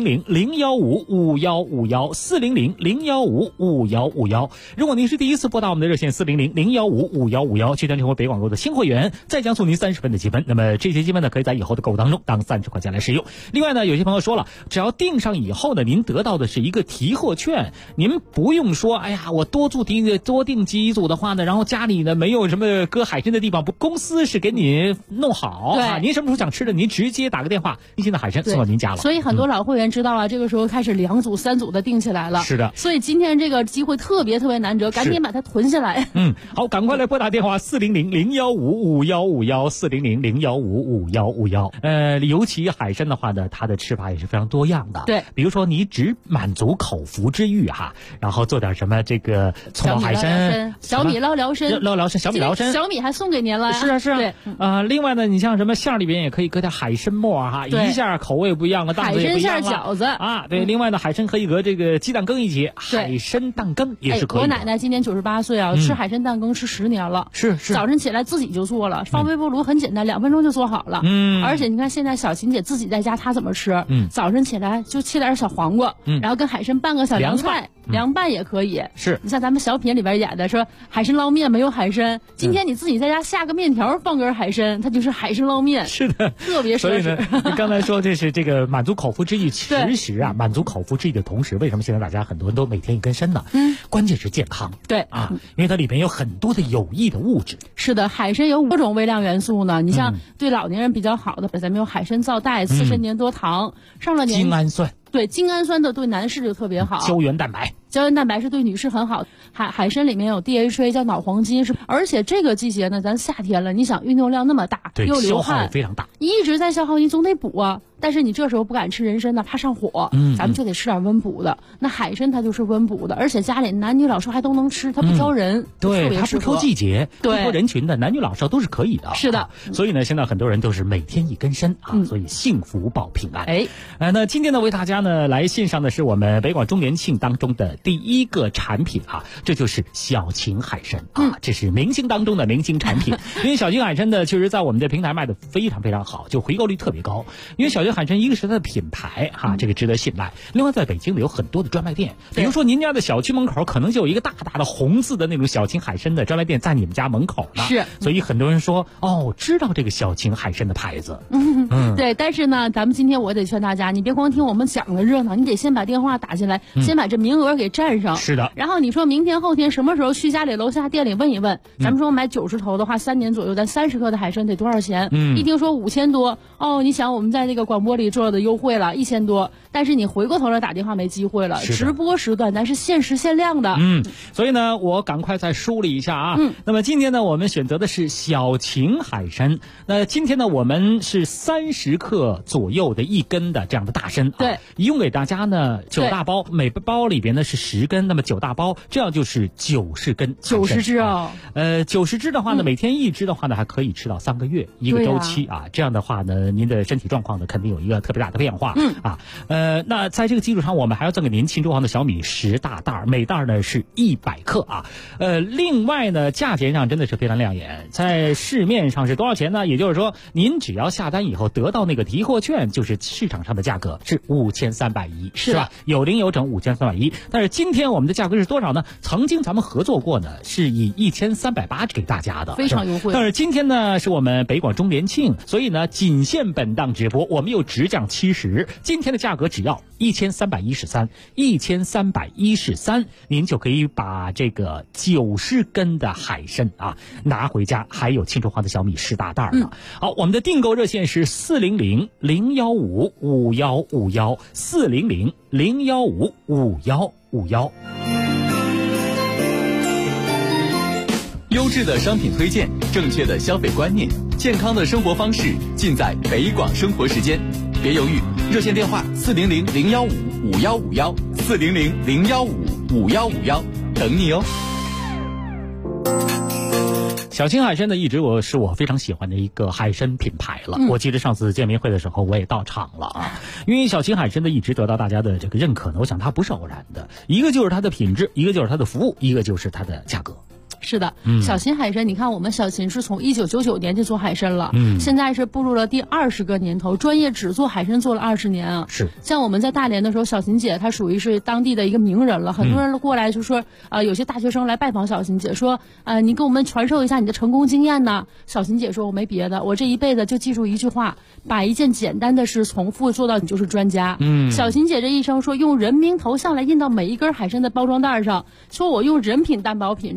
400-015-5151，400-015-5151。如果您是第一次拨打我们的热线400-015-5151，去登成为北广购的新会员，再将送您30分的积分。那么这些积分呢，可以在以后的购物当中当30块钱来使用。另外呢，有些朋友说了，只要订上以后呢，您得到的是一个提货券，您不用说，哎呀，我多订几组的话呢，然后家里呢没有什么割海参的地方，公司是给你弄好。 对啊，您什么时候想吃的，您直接打个电话，新鲜的海参送到您家了。 所以很多老会员知道了，这个时候开始2组、3组的订起来了。 是的， 所以今天这个机会特别难得，赶紧把它囤下来。 好，赶快来拨打电话400-015-5151，400-015-5151。尤其海参的话呢，它的吃法也是非常多样的。 对， 比如说你只满足口腹之欲哈，然后做点什么这个葱爆海参、 小米捞辽参、 小米辽参， 小米还送给您了。 是啊。 对， 另外呢，你像什么馅里边也可以搁点海参末哈，一下口味不一样了，档次也不一样了。 海参馅饺子啊，对。另外呢，海参可以搁这个鸡蛋羹一起，海参蛋羹也是可以的。 我奶奶今年98岁啊，吃海参蛋羹吃10年了。 是。 早晨起来自己就做了，放微波炉很简单，2分钟就做好了。而且你看现在小琴姐自己在家，她怎么吃？早晨起来就切点小黄瓜，然后跟海参拌个小凉菜，凉拌也可以。 是。 你像咱们小品里边演的说海参捞面没有海参，今天你自己在家下个面条，放根海参，它就是海参捞面。 是的， 特别奢侈。 所以呢，你刚才说这是这个满足口腹之欲，其实啊，满足口腹之欲的同时，为什么现在大家很多人都每天一根参呢？关键是健康。 对啊，因为它里面有很多的有益的物质。 是的，海参有5种微量元素呢。你像对老年人比较好的，咱们有海参皂苷、刺参粘多糖，上了年精氨酸。 对，精氨酸的对男士就特别好。 胶原蛋白是对女士很好。海参里面有 DHA 叫脑黄金，而且这个季节呢，咱夏天了，你想运动量那么大，又流汗， 消耗也非常大， 一直在消耗，你总得补啊。但是你这时候不敢吃人参呢，怕上火，咱们就得吃点温补的。那海参它就是温补的，而且家里男女老少还都能吃，它不挑人， 对，它不挑季节，不挑人群的，男女老少都是可以的。 是的， 所以呢，现在很多人都是每天一根参啊，所以幸福保平安。那今天呢，为大家呢来献上的是我们北广周年庆当中的第一个产品啊，这就是小秦海参啊，这是明星当中的明星产品。因为小秦海参呢，确实在我们的平台卖的非常非常好，就回购率特别高。因为小秦海参一个是它的品牌哈，这个值得信赖。另外，在北京呢有很多的专卖店，比如说您家的小区门口可能就有一个大大的红字的那种小秦海参的专卖店在你们家门口呢。 是， 所以很多人说知道这个小秦海参的牌子。 对，但是呢，咱们今天我得劝大家，你别光听我们讲的热闹，你得先把电话打进来，先把这名额给占上。 是的。 然后你说明天后天什么时候去家里楼下店里问一问，咱们说买90头的话，3年左右，咱30克的海参得多少钱？一听说5000多，你想我们在这个广播里做的优惠了1000多，但是你回过头来打电话没机会了。直播时段咱是限时限量的。 所以呢，我赶快再梳理一下啊。那么今天呢，我们选择的是小秦海参。那今天呢，我们是30克左右的1根的这样的大参。 对， 一共给大家呢9大包，每包里边呢是10根，那么9大包，这样就是90根。 90只哦。 90只的话呢，每天1只的话呢，还可以吃到3个月一个周期啊。这样的话呢，您的身体状况呢，肯定有一个特别大的变化。那在这个基础上，我们还要赠给您庆州行的小米10大袋，每袋呢是100克啊。另外呢，价钱上真的是非常亮眼，在市面上是多少钱呢？也就是说，您只要下单以后得到那个提货券，就是市场上的价格是5310，是吧？有零有整5310。但是今天我们的价格是多少呢？曾经咱们合作过呢，是以1380给大家的， 非常优惠。 但是今天呢，是我们北广周年庆，所以呢，仅限本档直播，我们又直降70，今天的价格只要1313，您就可以把这个90根的海参啊拿回家，还有庆州行的小米10大袋呢。好，我们的订购热线是400-015-5151，400-015-5151。 优质的商品推荐，正确的消费观念，健康的生活方式，尽在北广生活时间。别犹豫，热线电话400-015-5151，400-015-5151，等你哦。 小秦海参呢，一直是我非常喜欢的一个海参品牌了。我记得上次见面会的时候，我也到场了啊。因为小秦海参呢，一直得到大家的这个认可呢，我想它不是偶然的，一个就是它的品质，一个就是它的服务，一个就是它的价格。 是的，小秦海参，你看我们小秦是从1999年就做海参了，现在是步入了第20个年头，专业只做海参做了20年啊。 是， 像我们在大连的时候，小秦姐她属于是当地的一个名人了，很多人过来就说，有些大学生来拜访小秦姐，说，你给我们传授一下你的成功经验呢。小秦姐说，我没别的，我这一辈子就记住一句话，把一件简单的事重复做到你就是专家。小秦姐这一生说，用人名头像来印到每一根海参的包装袋上，说我用人品担保品质，我这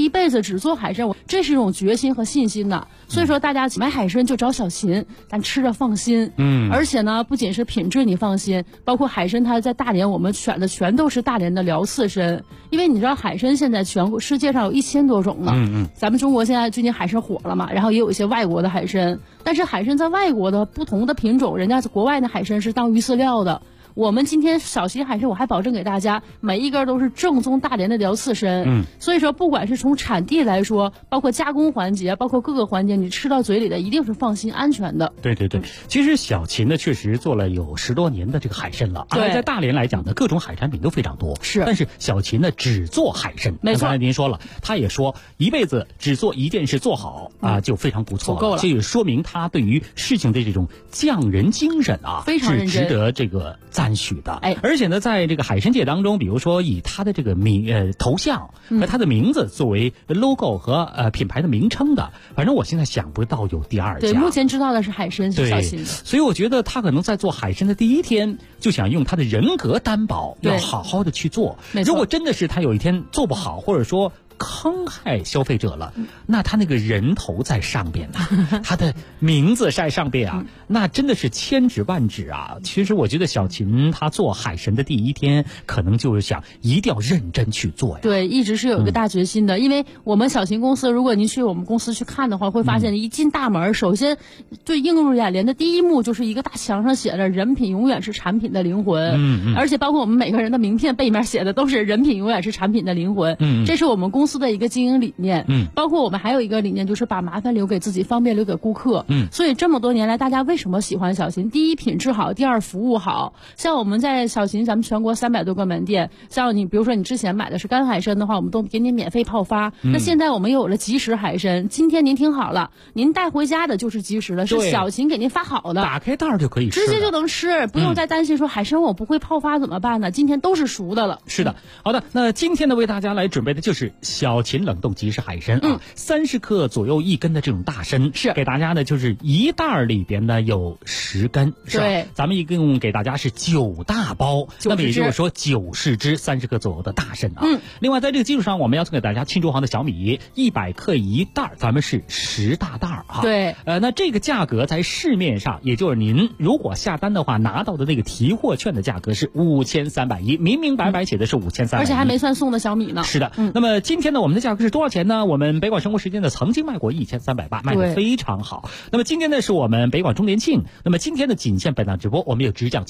一辈子只做海参，这是一种决心和信心呐。所以说大家买海参就找小秦，咱吃着放心。而且呢，不仅是品质你放心，包括海参它在大连我们选的全都是大连的辽刺参，因为你知道海参现在全国世界上有1000多种呢。咱们中国现在最近海参火了嘛，然后也有一些外国的海参，但是海参在外国的不同的品种，人家国外的海参是当鱼饲料的。我们今天小秦海参，我还保证给大家每一根都是正宗大连的辽刺参。所以说不管是从产地来说，包括加工环节，包括各个环节，你吃到嘴里的一定是放心安全的。 对对对，其实小秦呢确实做了有10多年的这个海参了， 对， 而在大连来讲呢，各种海产品都非常多。 是， 但是小秦呢只做海参。 没错， 刚才您说了，他也说一辈子只做一件事做好啊，就非常不错了，够了。这也说明他对于事情的这种匠人精神啊， 非常认真， 是值得这个赞许的。 哎。 而且呢，在这个海参界当中，比如说以他的这个头像和他的名字作为 logo 和品牌的名称的，反正我现在想不到有第二家。 对，目前知道的是海参是小秦的。 所以我觉得他可能在做海参的第一天就想用他的人格担保，要好好的去做。如果真的是他有一天做不好，或者说坑害消费者了，那他那个人头在上边啊，他的名字在上边啊，那真的是千指万指啊。其实我觉得小秦他做海参的第一天，可能就是想一定要认真去做呀。 对，一直是有一个大决心的。因为我们小秦公司，如果您去我们公司去看的话，会发现一进大门，首先对映入眼帘的第一幕就是一个大墙上写着"人品永远是产品的灵魂"，而且包括我们每个人的名片背面写的都是"人品永远是产品的灵魂"。这是我们公司的一个经营理念。包括我们还有一个理念，就是把麻烦留给自己，方便留给顾客。所以这么多年来，大家为什么喜欢小秦？第一，品质好；第二，服务好。像我们在小秦，咱们全国300多个门店，像你比如说你之前买的是干海参的话，我们都给你免费泡发。那现在我们有了即食海参，今天您听好了，您带回家的就是即食的，是小秦给您发好的， 打开袋就可以吃， 直接就能吃，不用再担心说海参我不会泡发怎么办呢？今天都是熟的了。 是的，好的，那今天呢为大家来准备的就是小秦冷冻即食海参啊，30克左右1根的这种大参，是给大家呢就是一袋里边呢有10根，是吧？对，咱们一共给大家是9大包，那么也就是说90只30克左右的大参啊。另外在这个基础上，我们要送给大家庆州行的小米100克1袋，咱们是10大袋啊。 对， 那这个价格在市面上，也就是您如果下单的话，拿到的那个提货券的价格是5310，明明白白写的是5310， 而且还没算送的小米呢。 是的，那么今天呢，我们的价格是多少钱呢？我们北广生活时间呢曾经卖过1380，卖得非常好。那么今天呢是我们北广周年庆，那么今天的仅限本档直播，我们有直降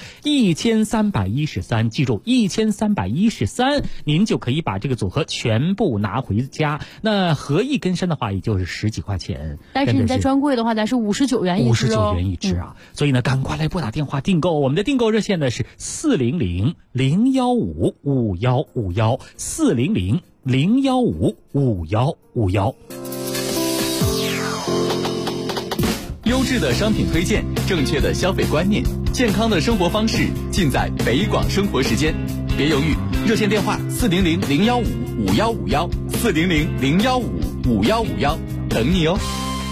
70，1313，记住1313，您就可以把这个组合全部拿回家。那合1根参的话，也就是10几块钱。 但是你在专柜的话，咱是59元一只 ，59元一只啊！所以呢，赶快来拨打电话订购，我们的订购热线呢是400-015-5151，400-015-5151。 优质的商品推荐，正确的消费观念，健康的生活方式，尽在北广生活时间。别犹豫，热线电话400-015-5151，400-015-5151，等你哦。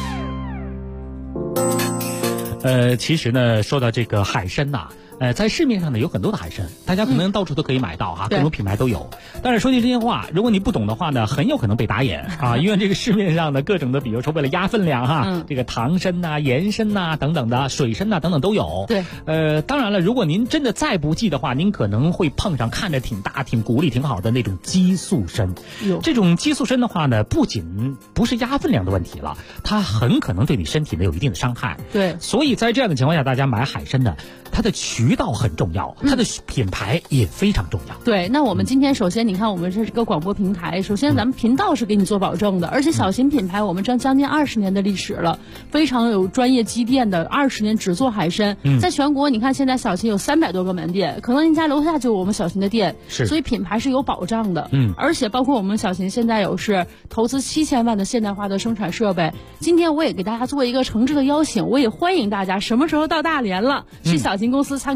其实呢，说到这个海参呐，在市面上呢有很多的海参，大家可能到处都可以买到哈，各种品牌都有。但是说句真话，如果你不懂的话呢，很有可能被打眼啊，因为这个市面上的各种的，比如说为了压分量哈，这个糖参呐、盐参呐等等的，水参呐等等都有。 对， 当然了，如果您真的再不济的话，您可能会碰上看着挺大、挺鼓励、挺好的那种激素参。这种激素参的话呢，不仅不是压分量的问题了，它很可能对你身体呢有一定的伤害。 对， 所以在这样的情况下，大家买海参呢，它的渠道很重要，它的品牌也非常重要。 对，那我们今天首先你看，我们这是个广播平台，首先咱们频道是给你做保证的，而且小秦品牌我们将近20年的历史了，非常有专业积淀的，20年只做海参。在全国你看现在小秦有300多个门店，可能您家楼下就有我们小秦的店，所以品牌是有保障的。而且包括我们小秦现在有是投资7000万的现代化的生产设备。今天我也给大家做一个诚挚的邀请，我也欢迎大家什么时候到大连了，去小秦公司参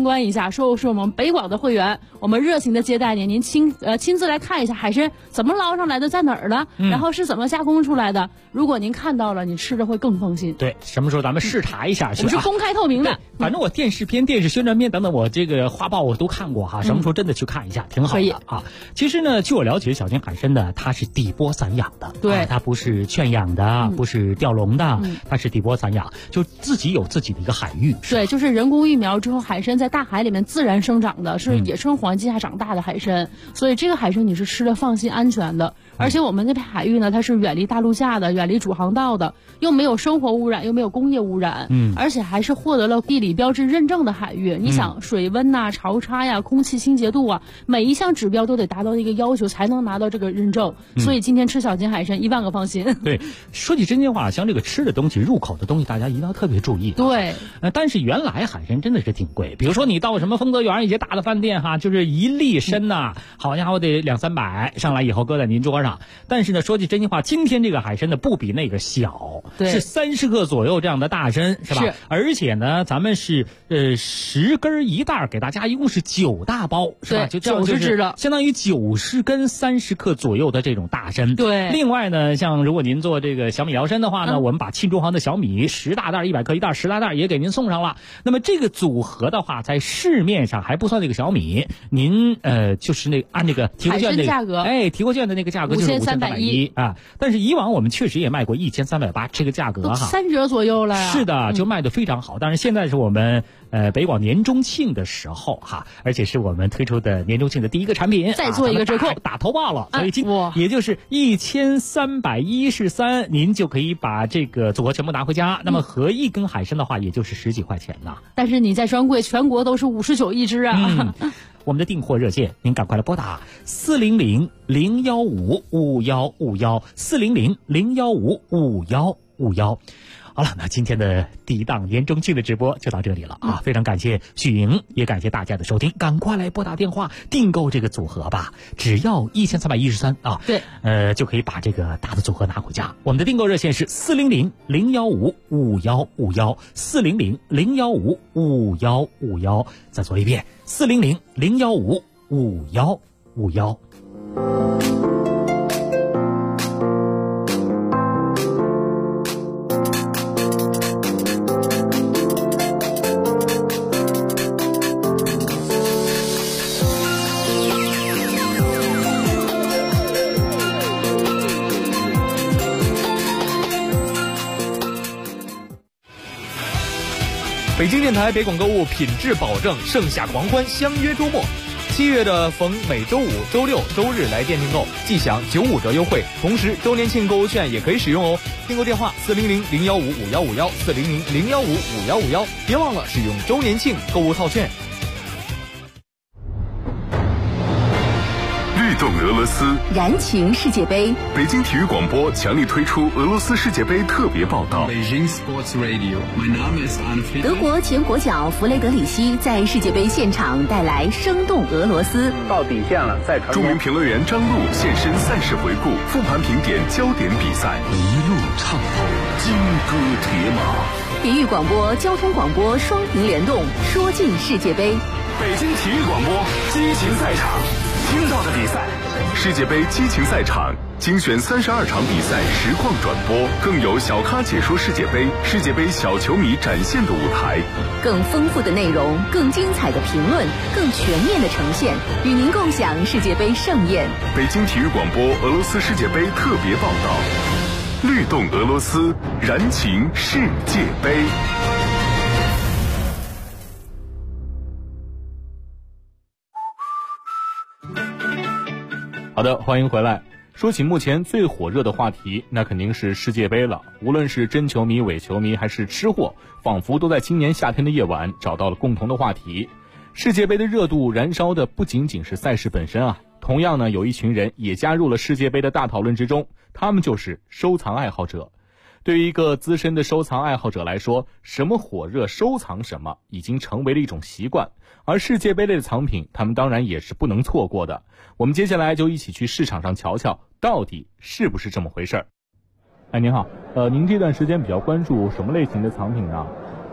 观一下，说是我们北广的会员，我们热情的接待您，您亲自来看一下海参怎么捞上来的，在哪儿呢？然后是怎么加工出来的。如果您看到了，你吃着会更放心。 对，什么时候咱们视察一下去？ 我们是公开透明的。 反正我电视片、电视宣传片等等，我这个画报我都看过哈。什么时候真的去看一下，挺好的啊。其实呢，据我了解，小金海参呢，它是底波散养的， 对， 它不是圈养的，不是钓笼的，它是底波散养，就自己有自己的一个海域。 对，就是人工育苗之后，海参在大海里面自然生长的，是野生环境下长大的海参，所以这个海参你是吃的放心安全的。而且我们那片海域呢，它是远离大陆架的，远离主航道的，又没有生活污染，又没有工业污染，而且还是获得了地理标志认证的海域。你想水温呐、潮差呀、空气清洁度啊，每一项指标都得达到一个要求，才能拿到这个认证。所以今天吃小金海参10000个放心。 对，说起真心话，像这个吃的东西、入口的东西，大家一定要特别注意。 对， 但是原来海参真的是挺贵，比如说你到什么丰泽园一些大的饭店哈，就是一粒参呐，好家伙得200-300，上来以后搁在您桌上。但是呢，说句真心话，今天这个海参呢不比那个小，是30克左右这样的大参，是吧？是。而且呢，咱们是10根1袋，给大家一共是9大包，是吧？就 90只的， 相当于90根30克左右的这种大参。 对。 另外呢，像如果您做这个小米辽参的话呢，我们把沁中航的小米10大袋100克1袋10大袋也给您送上了。那么这个组合的话，在市面上还不算这个小米，您就是那按这个提货券的价格， 提货券的那个价格就是5310啊。但是以往我们确实也卖过1380这个价格哈 ，3折左右了呀。 是的，就卖得非常好。但是现在是我们北广年中庆的时候哈，而且是我们推出的年中庆的第一个产品， 再做一个折扣， 打头报了，所以也就是1313，您就可以把这个组合全部拿回家。那么合一根海参的话，也就是10几块钱呢。 但是你在专柜全国都是59一只啊。 我们的订货热线，您赶快来拨打400-015-5151，400-015-5151。好了，那今天的第一档年中庆的直播就到这里了啊！非常感谢许莹，也感谢大家的收听，赶快来拨打电话订购这个组合吧，只要1313啊！ 对， 就可以把这个大的组合拿回家。我们的订购热线是400-015-5151，400-015-5151。再说一遍，400-015-5151。 北京电台北广购物品质保证，盛夏狂欢，相约周末。7月的逢每周五、周六、周日来店订购，即享95折优惠，同时周年庆购物券也可以使用哦。订购电话400-015-5151，400-015-5151，别忘了使用周年庆购物套券。 律动俄罗斯， 燃情世界杯。 北京体育广播强力推出俄罗斯世界杯特别报道。 德国前国脚弗雷德里希在世界杯现场带来生动俄罗斯。 到底线了，赛程。 著名评论员张璐现身赛事回顾，复盘评点焦点比赛， 一路畅通，金戈铁马。 体育广播、交通广播双屏联动，说尽世界杯。 北京体育广播激情赛场，听到的比赛，世界杯激情赛场精选32场比赛实况转播，更有小咖解说世界杯，世界杯小球迷展现的舞台， 更丰富的内容，更精彩的评论，更全面的呈现，与您共享世界杯盛宴。 北京体育广播俄罗斯世界杯特别报道，律动俄罗斯，燃情世界杯。 好的，欢迎回来。说起目前最火热的话题，那肯定是世界杯了。无论是真球迷、伪球迷还是吃货，仿佛都在今年夏天的夜晚找到了共同的话题。世界杯的热度燃烧的不仅仅是赛事本身啊，同样呢，有一群人也加入了世界杯的大讨论之中，他们就是收藏爱好者。对于一个资深的收藏爱好者来说，什么火热收藏什么已经成为了一种习惯，而世界杯类的藏品他们当然也是不能错过的。我们接下来就一起去市场上瞧瞧到底是不是这么回事儿。您好，您这段时间比较关注什么类型的藏品呢？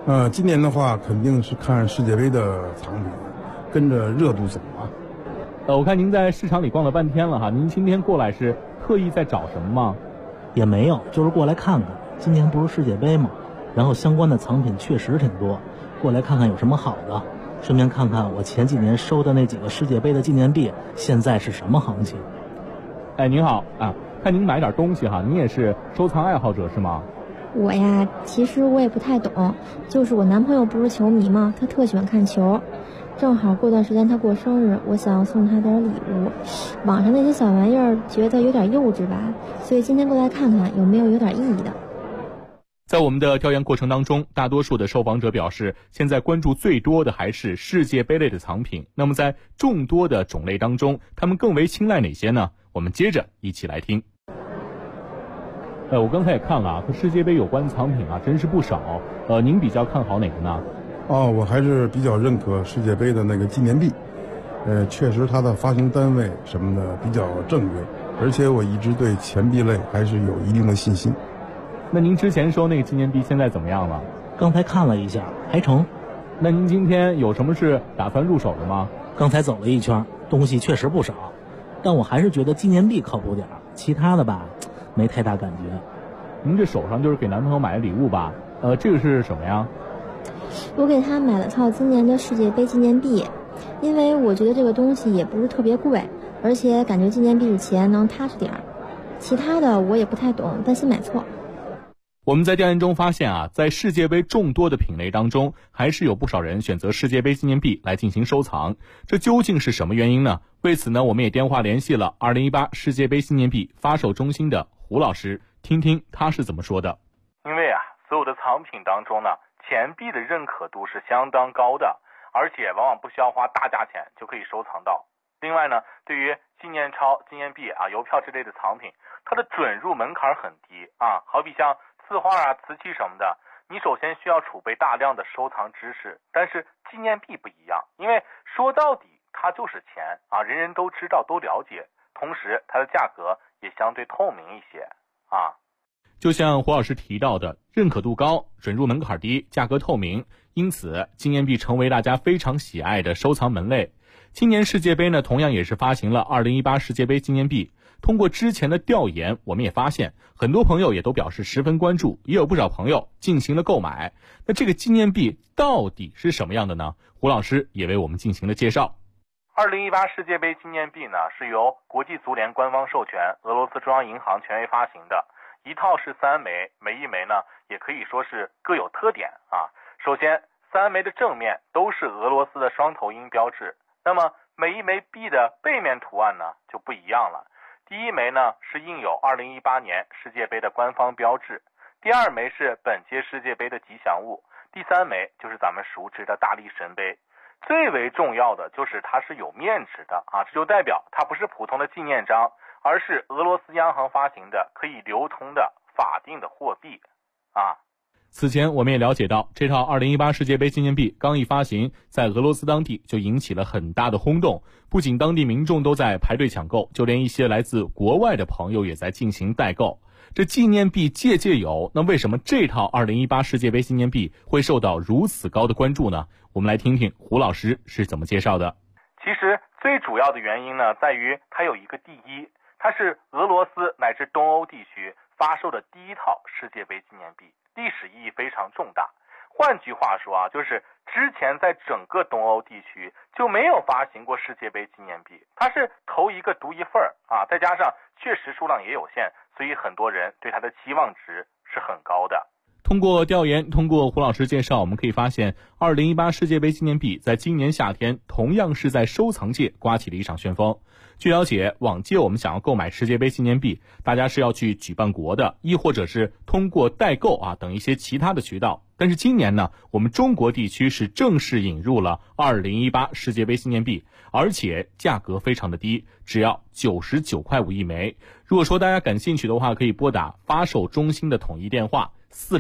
今年的话肯定是看世界杯的藏品，跟着热度走啊。 我看您在市场里逛了半天了哈，您今天过来是特意在找什么吗？ 也没有，就是过来看看。今年不是世界杯吗？然后相关的藏品确实挺多，过来看看有什么好的，顺便看看我前几年收的那几个世界杯的纪念币现在是什么行情。 哎，您好啊，看您买点东西哈，您也是收藏爱好者是吗？ 我呀，其实我也不太懂，就是我男朋友不是球迷吗？他特喜欢看球，正好过段时间他过生日，我想要送他点礼物。网上那些小玩意儿觉得有点幼稚吧，所以今天过来看看有没有点意义的。 在我们的调研过程当中，大多数的受访者表示，现在关注最多的还是世界杯类的藏品。那么在众多的种类当中，他们更为青睐哪些呢？我们接着一起来听。我刚才也看了啊，和世界杯有关的藏品啊，真是不少。您比较看好哪个呢？ 我还是比较认可世界杯的那个纪念币。确实它的发行单位什么的比较正规，而且我一直对钱币类还是有一定的信心。 那您之前收那个纪念币现在怎么样了？ 刚才看了一下，还成。 那您今天有什么是打算入手的吗？ 刚才走了一圈，东西确实不少，但我还是觉得纪念币靠谱点，其他的吧，没太大感觉。 您这手上就是给男朋友买的礼物吧？这个是什么呀？ 我给他买了套今年的世界杯纪念币，因为我觉得这个东西也不是特别贵，而且感觉纪念币的钱能踏实点。其他的我也不太懂，担心买错。 我们在调研中发现啊，在世界杯众多的品类当中，还是有不少人选择世界杯纪念币来进行收藏。这究竟是什么原因呢？为此呢，我们也电话联系了2018世界杯纪念币发售中心的胡老师，听听他是怎么说的。 因为啊，所有的藏品当中呢，钱币的认可度是相当高的，而且往往不需要花大价钱就可以收藏到。另外呢，对于纪念钞、纪念币啊、邮票之类的藏品，它的准入门槛很低啊，好比像字画啊、瓷器什么的，你首先需要储备大量的收藏知识。但是纪念币不一样，因为说到底它就是钱啊，人人都知道都了解，同时它的价格也相对透明一些啊。 就像胡老师提到的，认可度高，准入门槛低，价格透明，因此纪念币成为大家非常喜爱的收藏门类。今年世界杯呢，同样也是发行了2018世界杯纪念币。通过之前的调研，我们也发现很多朋友也都表示十分关注，也有不少朋友进行了购买。那这个纪念币到底是什么样的呢？胡老师也为我们进行了介绍。 2018世界杯纪念币呢，是由国际足联官方授权，俄罗斯中央银行权威发行的，一套是3枚，每一枚呢也可以说是各有特点啊。首先，3枚的正面都是俄罗斯的双头鹰标志，那么每一枚币的背面图案呢就不一样了。第一枚呢是印有2018年世界杯的官方标志，第二枚是本届世界杯的吉祥物，第三枚就是咱们熟知的大力神杯。最为重要的就是它是有面值的啊，这就代表它不是普通的纪念章，而是俄罗斯央行发行的可以流通的法定的货币啊。 此前我们也了解到，这套2018世界杯纪念币刚一发行，在俄罗斯当地就引起了很大的轰动，不仅当地民众都在排队抢购，就连一些来自国外的朋友也在进行代购。这纪念币届届有，那为什么这套2018世界杯纪念币会受到如此高的关注呢？我们来听听胡老师是怎么介绍的。 其实最主要的原因呢，在于它有一个第一，它是俄罗斯乃至东欧地区发售的第一套世界杯纪念币，历史意义非常重大。换句话说啊，就是之前在整个东欧地区就没有发行过世界杯纪念币，它是头一个独一份啊，再加上确实数量也有限，所以很多人对它的期望值是很高的。 通过调研，通过胡老师介绍，我们可以发现2018世界杯纪念币在今年夏天同样是在收藏界刮起了一场旋风。据了解，往届我们想要购买世界杯纪念币，大家是要去举办国的，亦或者是通过代购啊等一些其他的渠道。但是今年呢，我们中国地区是正式引入了2018世界杯纪念币，而且价格非常的低，只要99.5块一枚。如果说大家感兴趣的话，可以拨打发售中心的统一电话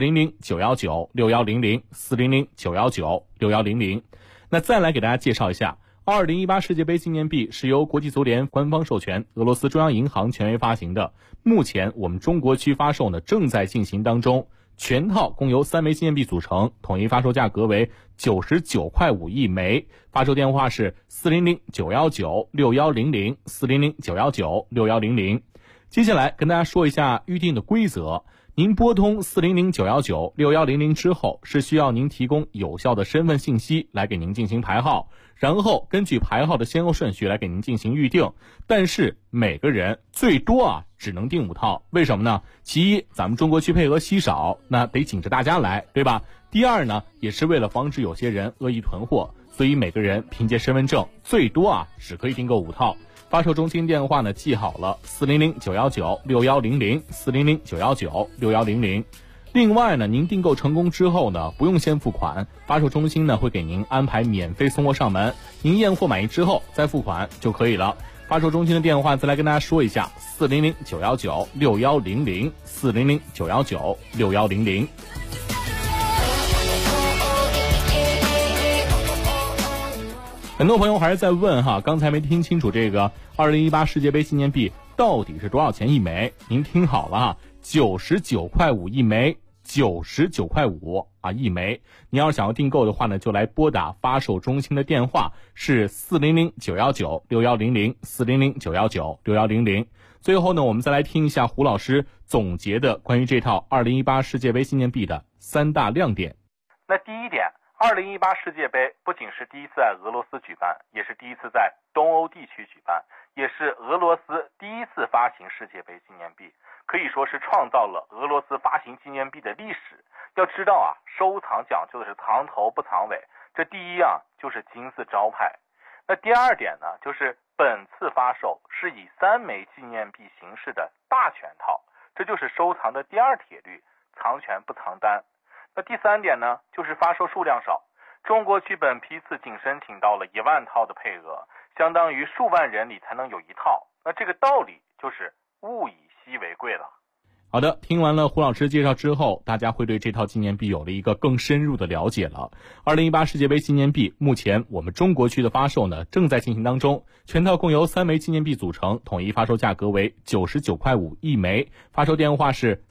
400-919-6100 400-919-6100。那再来给大家介绍一下2018世界杯纪念币是由国际足联官方授权，俄罗斯中央银行权威发行的。目前我们中国区发售呢正在进行当中。 全套共由3枚纪念币组成，统一发售价格为99.5块一枚，发售电话是400-919-6100 400-919-6100。接下来跟大家说一下预定的规则。您拨通400-919-6100之后，是需要您提供有效的身份信息来给您进行排号，然后根据排号的先后顺序来给您进行预定。但是每个人最多只能订5套，为什么呢？其一，咱们中国区配额稀少，那得紧着大家来，对吧？第二呢，也是为了防止有些人恶意囤货，所以每个人凭借身份证最多只可以订购5套。发售中心电话呢记好了，400-919-6100 400-919-6100。另外呢，您订购成功之后呢，不用先付款，发售中心呢会给您安排免费送货上门，您验货满意之后再付款就可以了。发售中心的电话再来跟大家说一下，400-919-6100 400-919-6100。很多朋友还是在问刚才没听清楚这个2018世界杯纪念币到底是多少钱一枚？您听好了，99.5块一枚，99.5块一枚。你要是想要订购的话呢，就来拨打发售中心的电话是400-919-6100 400-919-6100。最后呢，我们再来听一下胡老师总结的关于这套2018世界杯纪念币的3大亮点。 那第一点，2018世界杯不仅是第一次在俄罗斯举办，也是第一次在东欧地区举办，也是俄罗斯第一次发行世界杯纪念币，可以说是创造了俄罗斯发行纪念币的历史。要知道收藏讲究的是藏头不藏尾，这第一就是金字招牌。那第二点呢，就是本次发售是以3枚纪念币形式的大全套，这就是收藏的第二铁律，藏全不藏单。那第三点呢，就是发售数量少，中国区本批次仅申请到了1万套的配额，相当于数万人里才能有1套。那这个道理就是物以稀为贵了。好的，听完了胡老师介绍之后，大家会对这套纪念币有了一个更深入的了解了。2018世界杯纪念币目前我们中国区的发售呢正在进行当中，全套共由3枚纪念币组成，统一发售价格为99.5块一枚，发售电话是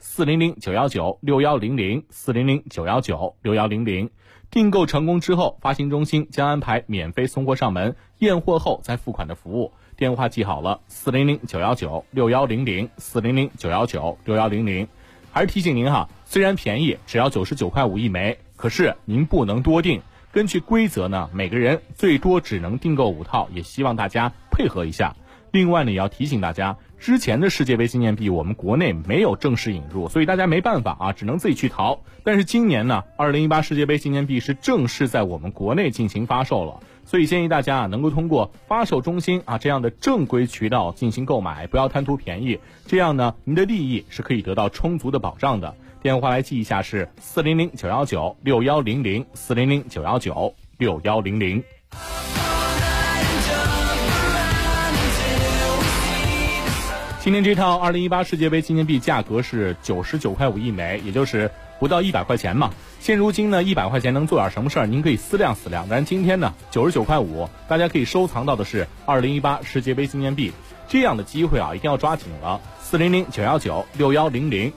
400-919-6100 400-919-6100。订购成功之后，发行中心将安排免费送货上门，验货后再付款的服务。电话记好了，400-919-6100 400-919-6100。还是提醒您虽然便宜，只要99.5块一枚，可是您不能多订。根据规则呢，每个人最多只能订购5套，也希望大家配合一下。另外呢，也要提醒大家，之前的世界杯纪念币我们国内没有正式引入，所以大家没办法只能自己去淘。但是今年呢，2018世界杯纪念币是正式在我们国内进行发售了，所以建议大家能够通过发售中心这样的正规渠道进行购买，不要贪图便宜，这样呢您的利益是可以得到充足的保障的。电话来记一下是400-919-6100 400-919-6100。今天这套2018世界杯纪念币价格是99.5块一枚，也就是不到100块钱嘛。现如今呢，100块钱能做点什么事儿？您可以思量思量。但今天呢，99.5块，大家可以收藏到的是2018世界杯纪念币，这样的机会一定要抓紧了。400-919-6100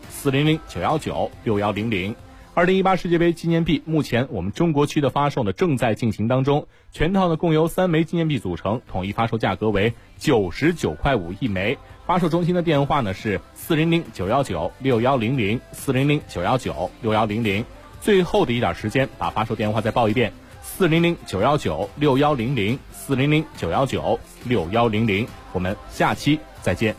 400-919-6100。2018世界杯纪念币目前我们中国区的发售呢正在进行当中，全套呢共由3枚纪念币组成，统一发售价格为99.5块一枚。发售中心的电话呢是400-919-6100 400-919-6100。最后的一点时间，把发售电话再报一遍：400-919-6100 400-919-6100。我们下期再见。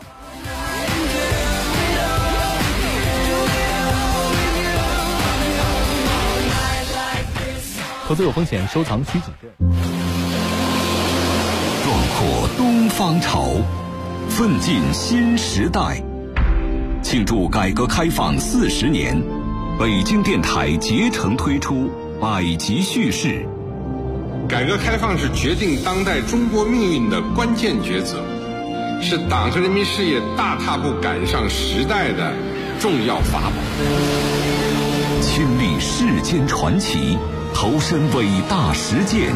投资有风险，收藏需谨慎。 壮阔东方潮，奋进新时代。庆祝改革开放40年，北京电台竭诚推出百集叙事。 改革开放是决定当代中国命运的关键抉择，是党和人民事业大踏步赶上时代的重要法宝。 亲历世间传奇，投身伟大实践，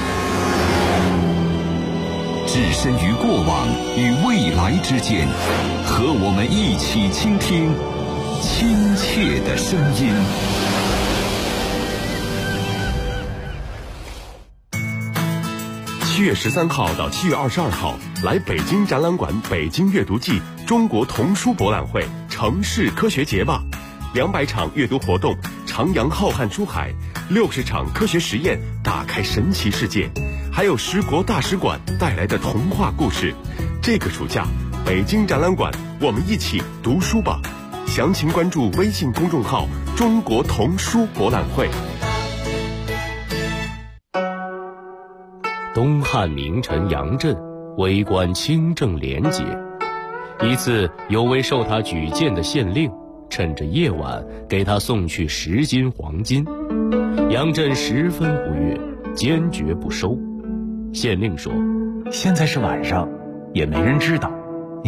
置身于过往与未来之间，和我们一起倾听亲切的声音。 7月13号到7月22号，来北京展览馆北京阅读季中国童书博览会城市科学节吧！200场阅读活动，徜徉浩瀚书海，60场科学实验，打开神奇世界，还有10国大使馆带来的童话故事。这个暑假，北京展览馆，我们一起读书吧！详情关注微信公众号“中国童书博览会”。 东汉名臣杨震为官清正廉洁，一次有位受他举荐的县令趁着夜晚给他送去10斤黄金，杨震十分不悦，坚决不收。县令说： 现在是晚上，也没人知道，